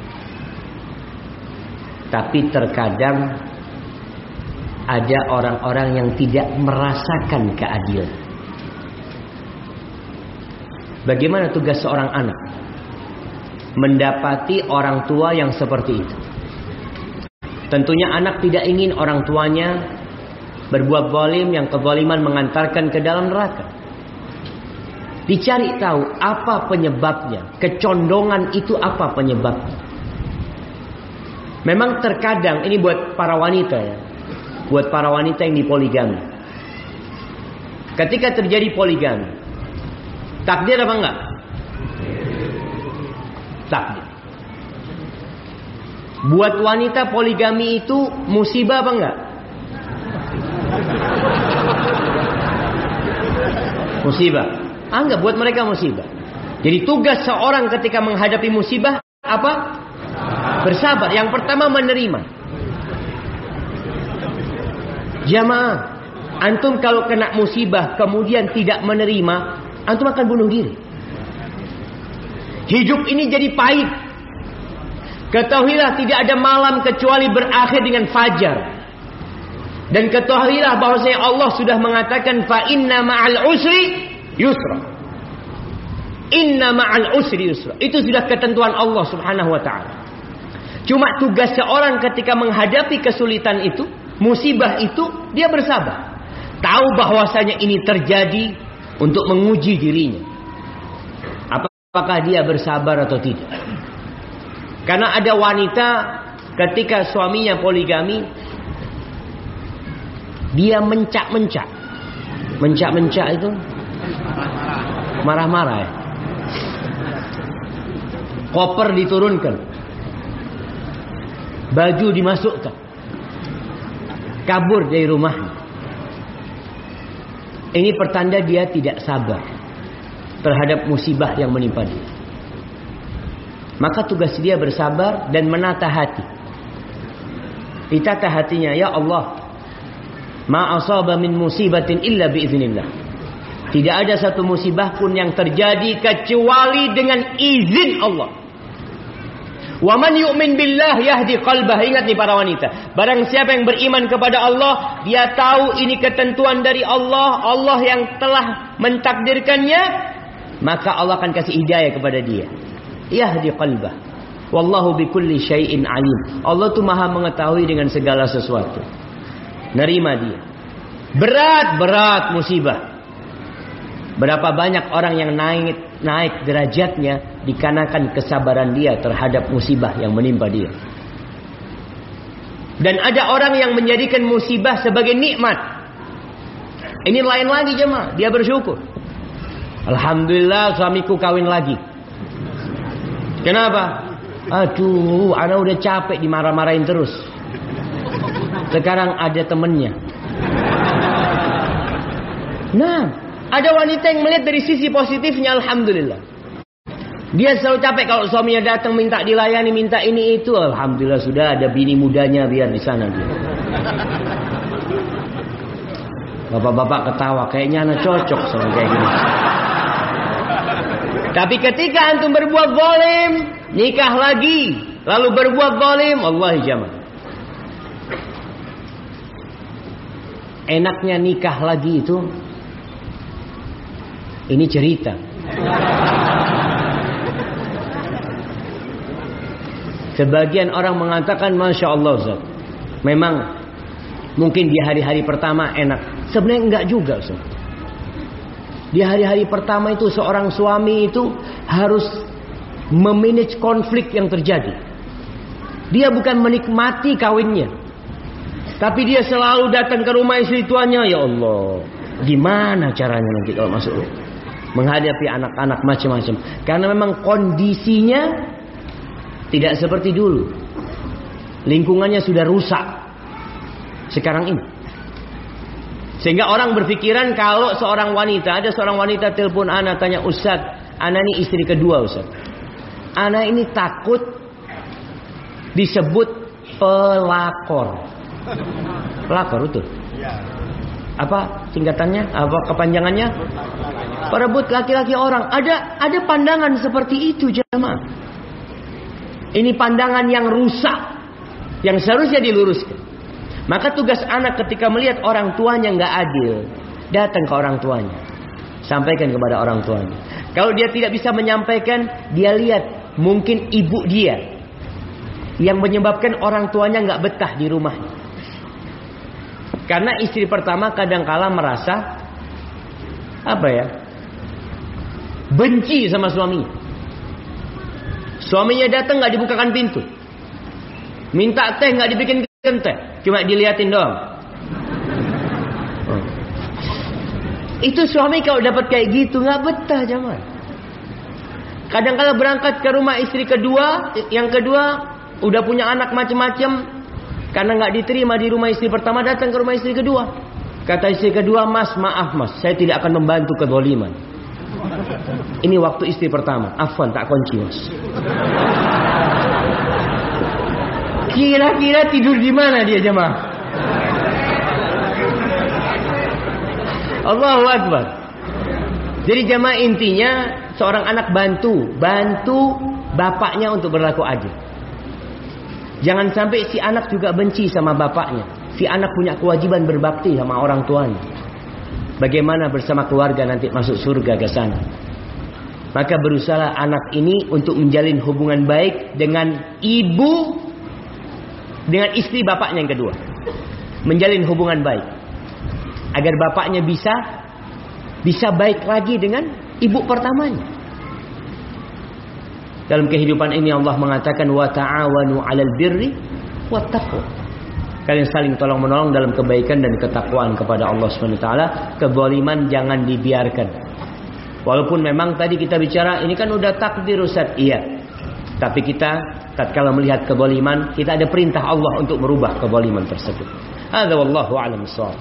Tapi terkadang ada orang-orang yang tidak merasakan keadilan. Bagaimana tugas seorang anak? Mendapati orang tua yang seperti itu. Tentunya anak tidak ingin orang tuanya berbuat zalim yang kezaliman mengantarkan ke dalam neraka. Dicari tahu apa penyebabnya, kecondongan itu apa penyebabnya. Memang terkadang ini buat para wanita ya, buat para wanita yang dipoligami. Ketika terjadi poligami, takdir apa enggak? Takdir. Buat wanita poligami itu musibah apa enggak? Musibah. Anggap buat mereka musibah. Jadi tugas seorang ketika menghadapi musibah apa? Bersabar. Yang pertama menerima. Jamaah, Antum kalau kena musibah kemudian tidak menerima, antum akan bunuh diri. Hidup ini jadi pahit. Ketahuilah tidak ada malam kecuali berakhir dengan fajar. Dan ketahuilah bahwasanya Allah sudah mengatakan fa inna ma'al usri yusra. Inna ma'al usri yusra. Itu sudah ketentuan Allah Subhanahu wa taala. Cuma tugas seorang ketika menghadapi kesulitan itu, musibah itu, dia bersabar. Tahu bahwasanya ini terjadi untuk menguji dirinya. Apakah dia bersabar atau tidak? Karena ada wanita ketika suaminya poligami, dia mencak-mencak. Mencak-mencak itu marah-marah ya. Koper diturunkan. Baju dimasukkan. Kabur dari rumahnya. Ini pertanda dia tidak sabar terhadap musibah yang menimpa dia. Maka tugas dia bersabar dan menata hati. Ditata hatinya, ya Allah, ma asaba min musibatin illa biiznillah. Tidak ada satu musibah pun yang terjadi kecuali dengan izin Allah. Wa man yu'min billah yahdi qalbah. Ingat nih para wanita, barang siapa yang beriman kepada Allah, dia tahu ini ketentuan dari Allah, Allah yang telah mentakdirkannya, maka Allah akan kasih hidayah kepada dia. Yahdi qalbah. Wallahu bikulli syai'in alim. Allah tuh maha mengetahui dengan segala sesuatu. Nerima dia. Berat musibah. Berapa banyak orang yang naik derajatnya dikarenakan kesabaran dia terhadap musibah yang menimpa dia. Dan ada orang yang menjadikan musibah sebagai nikmat. Ini lain lagi jemaah, dia bersyukur. Alhamdulillah suamiku kawin lagi. Kenapa? Aduh, ana udah capek dimarah-marahin terus. Sekarang ada temennya. Nah, ada wanita yang melihat dari sisi positifnya, alhamdulillah. Dia selalu capek kalau suaminya datang minta dilayani, minta ini itu. Alhamdulillah sudah ada bini mudanya biar di sana dia. Bapak-bapak ketawa, kayaknya anak cocok sama kayak gini. Tapi ketika antum berbuat zalim, nikah lagi, lalu berbuat zalim, Allah jamaah. Enaknya nikah lagi itu, ini cerita. Sebagian orang mengatakan, Masya Allah Ustaz, memang mungkin di hari-hari pertama enak. Sebenarnya enggak juga Ustaz. Di hari-hari pertama itu seorang suami itu harus memanage konflik yang terjadi. Dia bukan menikmati kawinnya, tapi dia selalu datang ke rumah istri tuanya. Ya Allah, gimana caranya nanti kalau masuk menghadapi anak-anak macam-macam. Karena memang kondisinya tidak seperti dulu. Lingkungannya sudah rusak sekarang ini. Sehingga orang berpikiran kalau seorang wanita, ada seorang wanita telepon ana tanya, Ustaz, ana ini istri kedua Ustaz. Ana ini takut disebut pelakor. Pelakor itu? Apa singkatannya? Apa kepanjangannya? Perebut laki-laki orang. Ada pandangan seperti itu jemaah. Ini pandangan yang rusak, yang seharusnya diluruskan. Maka tugas anak ketika melihat orang tuanya nggak adil, datang ke orang tuanya, sampaikan kepada orang tuanya. Kalau dia tidak bisa menyampaikan, dia lihat mungkin ibu dia yang menyebabkan orang tuanya nggak betah di rumahnya. Karena istri pertama kadangkala merasa benci sama suaminya. Suaminya datang nggak dibukakan pintu, minta teh nggak dibikin teh, cuma diliatin doang. Itu suami kalau dapat kayak gitu nggak betah jemaah. Kadang-kala berangkat ke rumah istri kedua, yang kedua udah punya anak macam-macam, karena nggak diterima di rumah istri pertama, datang ke rumah istri kedua. Kata istri kedua, Mas, maaf Mas, saya tidak akan membantu kezaliman. Ini waktu istri pertama, afwan tak kunci Mas. Kira-kira tidur di mana dia jemaah? Allahu Akbar. Jadi jamaah, intinya seorang anak bantu bapaknya untuk berlaku adil. Jangan sampai si anak juga benci sama bapaknya. Si anak punya kewajiban berbakti sama orang tuanya. Bagaimana bersama keluarga nanti masuk surga ke sana. Maka berusaha anak ini untuk menjalin hubungan baik dengan ibu, dengan istri bapaknya yang kedua. Menjalin hubungan baik. Agar bapaknya bisa baik lagi dengan ibu pertamanya. Dalam kehidupan ini Allah mengatakan wa ta'awanu 'alal birri wat taqwa. Kalian saling tolong-menolong dalam kebaikan dan ketakwaan kepada Allah Subhanahu wa taala. Kezaliman jangan dibiarkan. Walaupun memang tadi kita bicara ini kan udah takdir Ustaz, iya. Tapi kita tatkala melihat kezaliman, kita ada perintah Allah untuk merubah kezaliman tersebut. Hadza wallahu a'lam bissawab.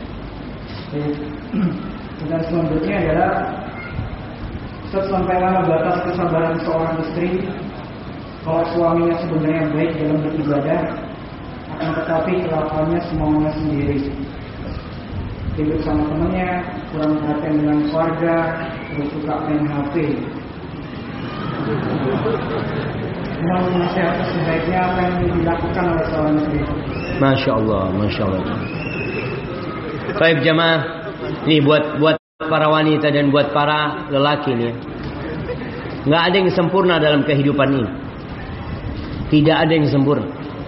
Dan selanjutnya adalah sampai mana batas kesabaran seorang istri kalau suaminya sebenarnya baik dalam beribadah, akan tetapi kelakuannya semaunya sendiri. Hidup sama temannya, kurang perhatian dengan keluarga, terus suka main HP. Mohon nasihat sebaiknya apa yang dilakukan oleh seorang istri. Masya Allah, Masya Allah. Baik jamaah, ini buat para wanita dan buat para lelaki nih. Nggak ada yang sempurna dalam kehidupan ini. Tidak ada yang sempurna.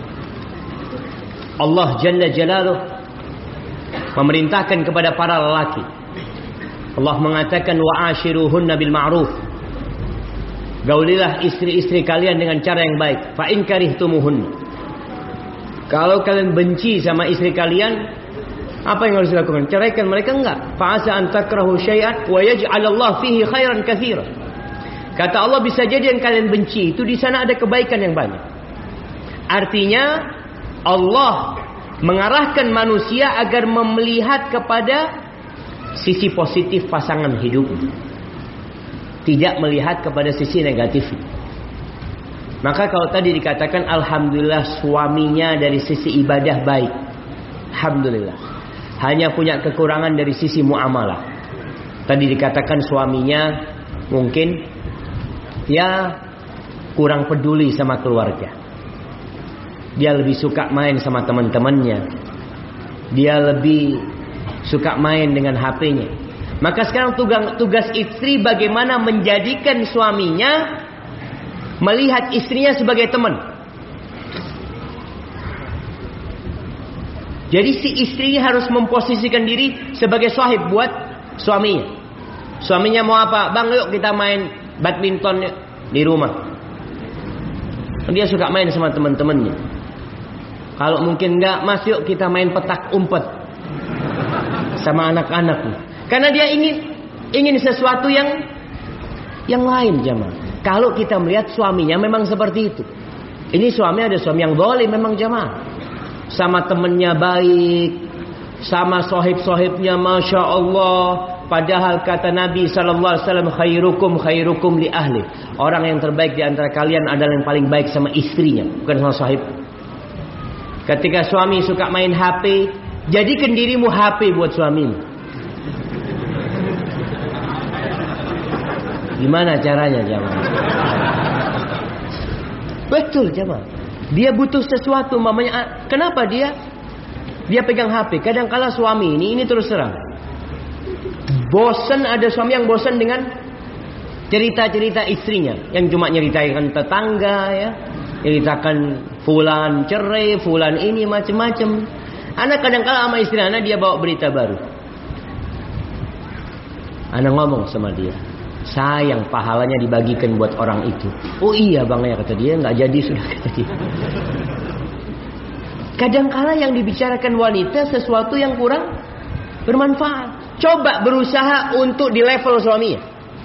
Allah Jalla Jalaluh memerintahkan kepada para lelaki. Allah mengatakan wa'ashiruhunna bil ma'ruf. Gaulilah istri-istri kalian dengan cara yang baik. Fa in karihtumuhunna. Kalau kalian benci sama istri kalian, apa yang harus dilakukan? Ceraikan mereka? Enggak. Fa'asa an takrahu syai'an wa yaj'alallahu fihi khairan katsiran. Kata Allah, bisa jadi yang kalian benci itu di sana ada kebaikan yang banyak. Artinya Allah mengarahkan manusia agar melihat kepada sisi positif pasangan hidup, tidak melihat kepada sisi negatif. Maka kalau tadi dikatakan alhamdulillah suaminya dari sisi ibadah baik, alhamdulillah. Hanya punya kekurangan dari sisi muamalah. Tadi dikatakan suaminya mungkin ya kurang peduli sama keluarga. Dia lebih suka main sama teman-temannya. Dia lebih suka main dengan HP-nya. Maka sekarang tugas istri bagaimana menjadikan suaminya melihat istrinya sebagai teman. Jadi si istri harus memposisikan diri sebagai sahib buat suaminya. Suaminya mau apa? Bang, yuk kita main badminton di rumah. Dia suka main sama teman-temannya. Kalau mungkin enggak, Mas, yuk kita main petak umpet sama anak-anak. Karena dia ingin sesuatu yang lain, jamaah. Kalau kita melihat suaminya memang seperti itu. Ini suami ada suami yang zalim memang, jamaah. Sama temennya baik, sama sohib-sohibnya Masya Allah. Padahal kata Nabi SAW, khairukum li ahli. Orang yang terbaik di antara kalian adalah yang paling baik sama istrinya, bukan sama sohib. Ketika suami suka main HP, jadikan dirimu HP buat suamimu. Gimana caranya, jamaah? Betul, jamaah. Dia butuh sesuatu, mamanya. Kenapa dia pegang HP? Kadang-kala suami ini terus terang. Bosan, ada suami yang bosan dengan cerita-cerita istrinya, yang cuma nyeritakan tetangga, ya, ceritakan fulan cerai, fulan ini macam-macam. Anak kadang-kala sama istri anak dia bawa berita baru. Anak ngomong sama dia, sayang pahalanya dibagikan buat orang itu. Oh iya bang ya, kata dia, nggak jadi sudah, kata dia. Kadang-kala yang dibicarakan wanita sesuatu yang kurang bermanfaat. Coba berusaha untuk di level suaminya.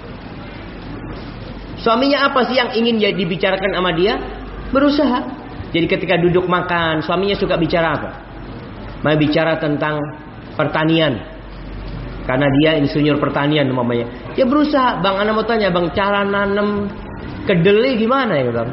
Suaminya apa sih yang ingin dibicarakan sama dia? Berusaha. Jadi ketika duduk makan, suaminya suka bicara apa? Mau bicara tentang pertanian. Karena dia insinyur pertanian namanya. Dia berusaha, bang, anak mau tanya, bang, cara nanam kedelai gimana ya bang?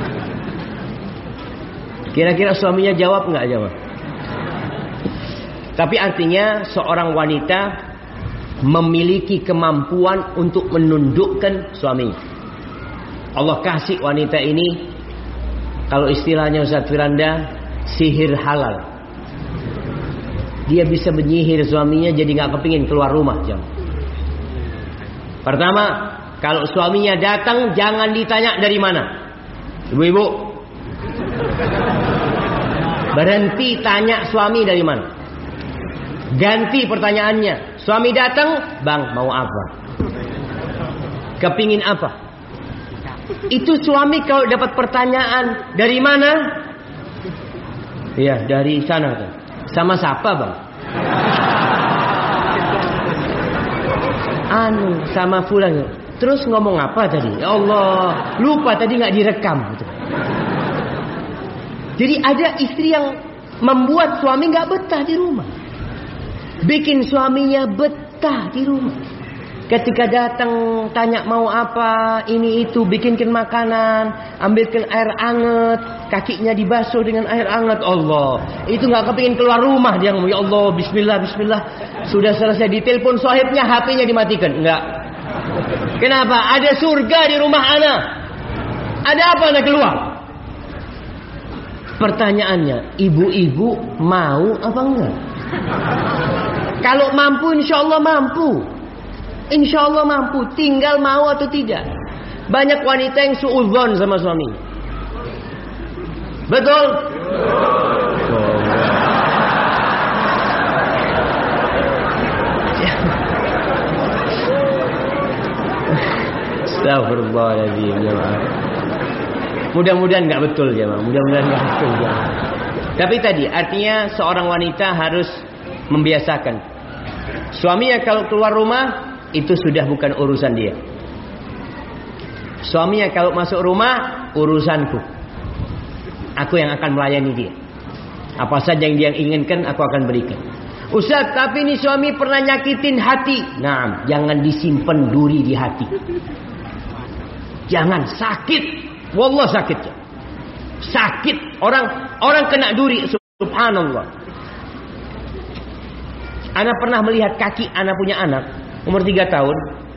Kira-kira suaminya jawab nggak jawab? Tapi artinya seorang wanita memiliki kemampuan untuk menundukkan suami. Allah kasih wanita ini, kalau istilahnya Ustaz Firanda, sihir halal. Dia bisa menyihir suaminya jadi gak kepingin keluar rumah. Pertama, kalau suaminya datang jangan ditanya dari mana. Ibu-ibu, berhenti tanya suami dari mana. Ganti pertanyaannya. Suami datang, bang mau apa? Kepingin apa? Itu suami kalau dapat pertanyaan dari mana? Iya, dari sana. Sama siapa bang? Sama fulan. Terus ngomong apa tadi? Ya Allah, lupa tadi nggak direkam. Gitu. Jadi ada istri yang membuat suami nggak betah di rumah, bikin suaminya betah di rumah. Ketika datang tanya mau apa, ini itu, bikinkan makanan, ambilkan air anget, kakinya dibasuh dengan air anget. Allah, itu nggak kepingin keluar rumah. Dia ngomong, ya Allah, Bismillah, Bismillah. Sudah selesai ditelepon sahibnya, HP-nya dimatikan. Enggak. Kenapa? Ada surga di rumah ana. Ada apa anda keluar? Pertanyaannya, ibu-ibu mau apa enggak? Kalau mampu, insya Allah mampu. Insya Allah mampu. Tinggal mau atau tidak. Banyak wanita yang suudzon sama suami. Betul? Astagfirullahaladzim, jemaah. Mudah-mudahan nggak betul, jemaah. Mudah-mudahan nggak betul, jemaah. Tapi tadi artinya seorang wanita harus membiasakan suaminya kalau keluar rumah itu sudah bukan urusan dia. Suaminya kalau masuk rumah, urusanku. Aku yang akan melayani dia. Apa saja yang dia inginkan, aku akan berikan. Ustaz, tapi ini suami pernah nyakitin hati. Nah, jangan disimpan duri di hati. Jangan, sakit. Wallah sakit. Sakit. Orang kena duri, subhanallah. Ana pernah melihat kaki ana punya anak umur 3 tahun.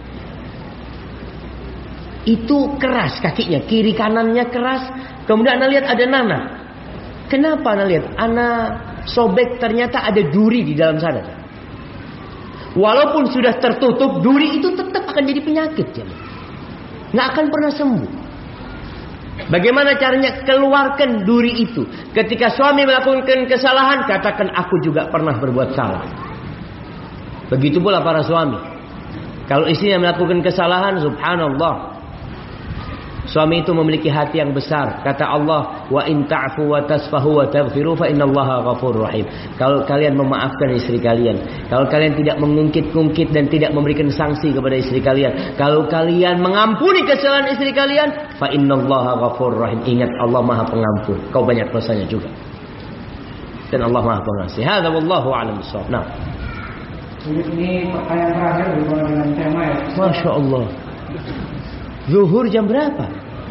Itu keras kakinya, kiri kanannya keras. Kemudian ana lihat ada nanah. Kenapa ana lihat? Ana sobek, ternyata ada duri di dalam sana. Walaupun sudah tertutup, duri itu tetap akan jadi penyakit, ya. Nggak akan pernah sembuh. Bagaimana caranya? Keluarkan duri itu. Ketika suami melakukan kesalahan, katakan aku juga pernah berbuat salah. Begitu pula para suami. Kalau istrinya melakukan kesalahan, subhanallah, suami itu memiliki hati yang besar. Kata Allah, wa in ta'fu wa tasfahu wa taghfiru fa innallaha ghafurur rahim. Kalau kalian memaafkan istri kalian, kalau kalian tidak mengungkit-ungkit dan tidak memberikan sanksi kepada istri kalian, kalau kalian mengampuni kesalahan istri kalian, fa innallaha ghafurur rahim. Ingat, Allah Maha Pengampun. Kau banyak dosanya juga. Dan Allah Maha Pengasih. Hadza wallahu a'lam bissawab. Nah, ini pertanyaan terakhir berhubungan dengan tema ya. Masya Allah. Zuhur jam berapa?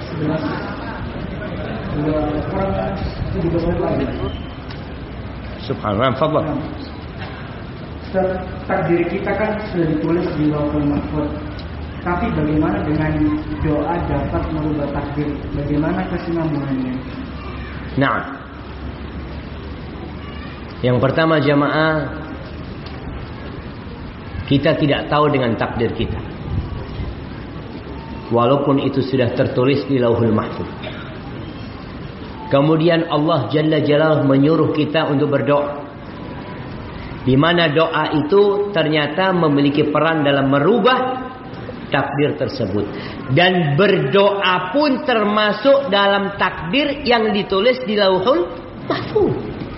11. Subhanallah. Fadhal. Takdir kita kan sudah ditulis di Lauhul Mahfuz. Tapi bagaimana dengan doa dapat merubah takdir? Bagaimana kesinambungannya? Nah, yang pertama jamaah, kita tidak tahu dengan takdir kita. Walaupun itu sudah tertulis di Lauhul Mahfuz. Kemudian Allah Jalla Jalaluhu menyuruh kita untuk berdoa. Di mana doa itu ternyata memiliki peran dalam merubah takdir tersebut. Dan berdoa pun termasuk dalam takdir yang ditulis di Lauhul Mahfuz.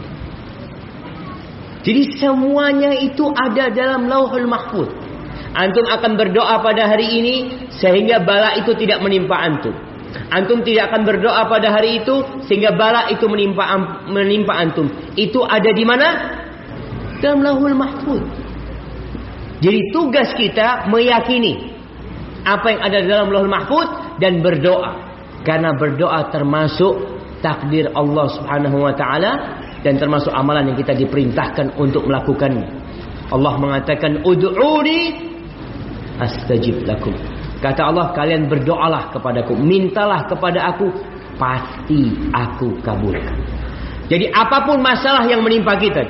Jadi semuanya itu ada dalam Lauhul Mahfuz. Antum akan berdoa pada hari ini sehingga bala itu tidak menimpa antum. Antum tidak akan berdoa pada hari itu sehingga bala itu menimpa antum. Itu ada di mana? Dalam Lauhul Mahfuz. Jadi tugas kita meyakini apa yang ada dalam Lauhul Mahfuz dan berdoa. Karena berdoa termasuk takdir Allah Subhanahu wa taala dan termasuk amalan yang kita diperintahkan untuk melakukannya. Allah mengatakan ud'uni astajib lakum. Kata Allah, kalian berdoalah kepadaku, mintalah kepada aku, pasti aku kabulkan. Jadi apapun masalah yang menimpa kita,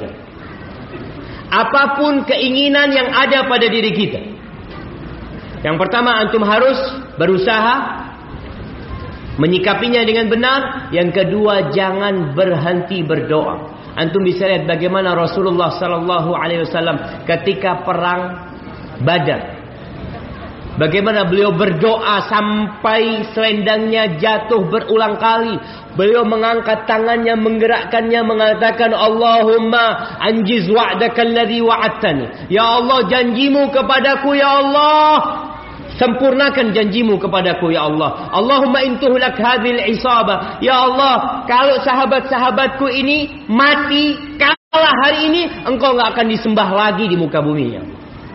apapun keinginan yang ada pada diri kita, yang pertama antum harus berusaha menyikapinya dengan benar. Yang kedua, jangan berhenti berdoa. Antum bisa lihat bagaimana Rasulullah sallallahu alaihi wasallam ketika perang Badar, bagaimana beliau berdoa sampai selendangnya jatuh berulang kali. Beliau mengangkat tangannya, menggerakkannya, mengatakan, Allahumma anjiz wa'daka alladhi wa'adtani. Ya Allah, janjimu kepadaku ya Allah, sempurnakan janjimu kepadaku ya Allah. Allahumma intuhlak hadhil isabah. Ya Allah, kalau sahabat-sahabatku ini mati, kalah hari ini, engkau gak akan disembah lagi di muka bumi ya.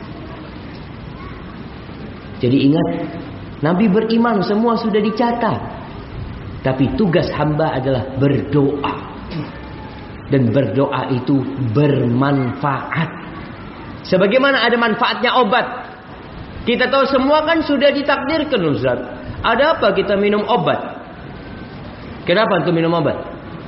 Jadi ingat, Nabi beriman, semua sudah dicatat. Tapi tugas hamba adalah berdoa. Dan berdoa itu bermanfaat. Sebagaimana ada manfaatnya obat. Kita tahu semua kan sudah ditakdirkan, Ustaz. Ada apa kita minum obat? Kenapa antum minum obat?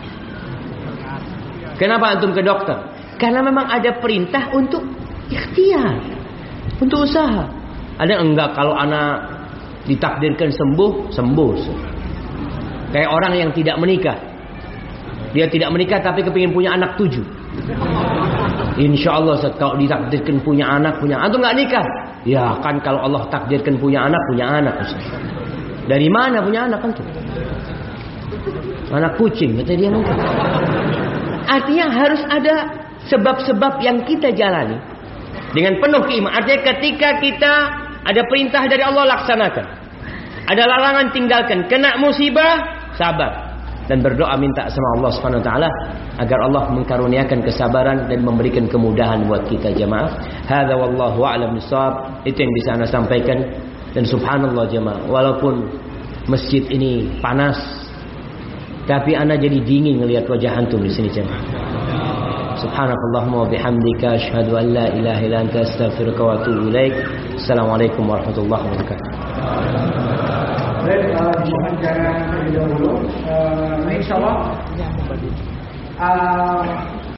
Kenapa antum ke dokter? Karena memang ada perintah untuk ikhtiar, untuk usaha. Ada enggak kalau anak ditakdirkan sembuh, sembuh. Kayak orang yang tidak menikah. Dia tidak menikah tapi kepingin punya anak 7. Insya Allah kalau ditakdirkan punya anak, antum nggak nikah? Ya kan kalau Allah takdirkan punya anak. Dari mana punya anak kan tuh? Anak kucing, kata dia mungkin. Artinya harus ada sebab-sebab yang kita jalani dengan penuh keimanan. Artinya ketika kita ada perintah dari Allah, laksanakan. Ada larangan, tinggalkan. Kena musibah, sabar. Dan berdoa minta sama Allah Subhanahu wa taala agar Allah mengkaruniakan kesabaran dan memberikan kemudahan buat kita jemaah. Hadza wallahu a'lam bissawab. Itu yang bisa Ana sampaikan. Dan subhanallah jemaah, walaupun masjid ini panas, tapi Ana jadi dingin ngelihat wajah antum di sini jemaah. Subhanakallahumma wa bihamdika asyhadu an la ilaha illa anta astaghfiruka wa atubu ilaik. Assalamualaikum warahmatullahi wabarakatuh. Baik, mohon jangan terlebih dahulu. Insyaallah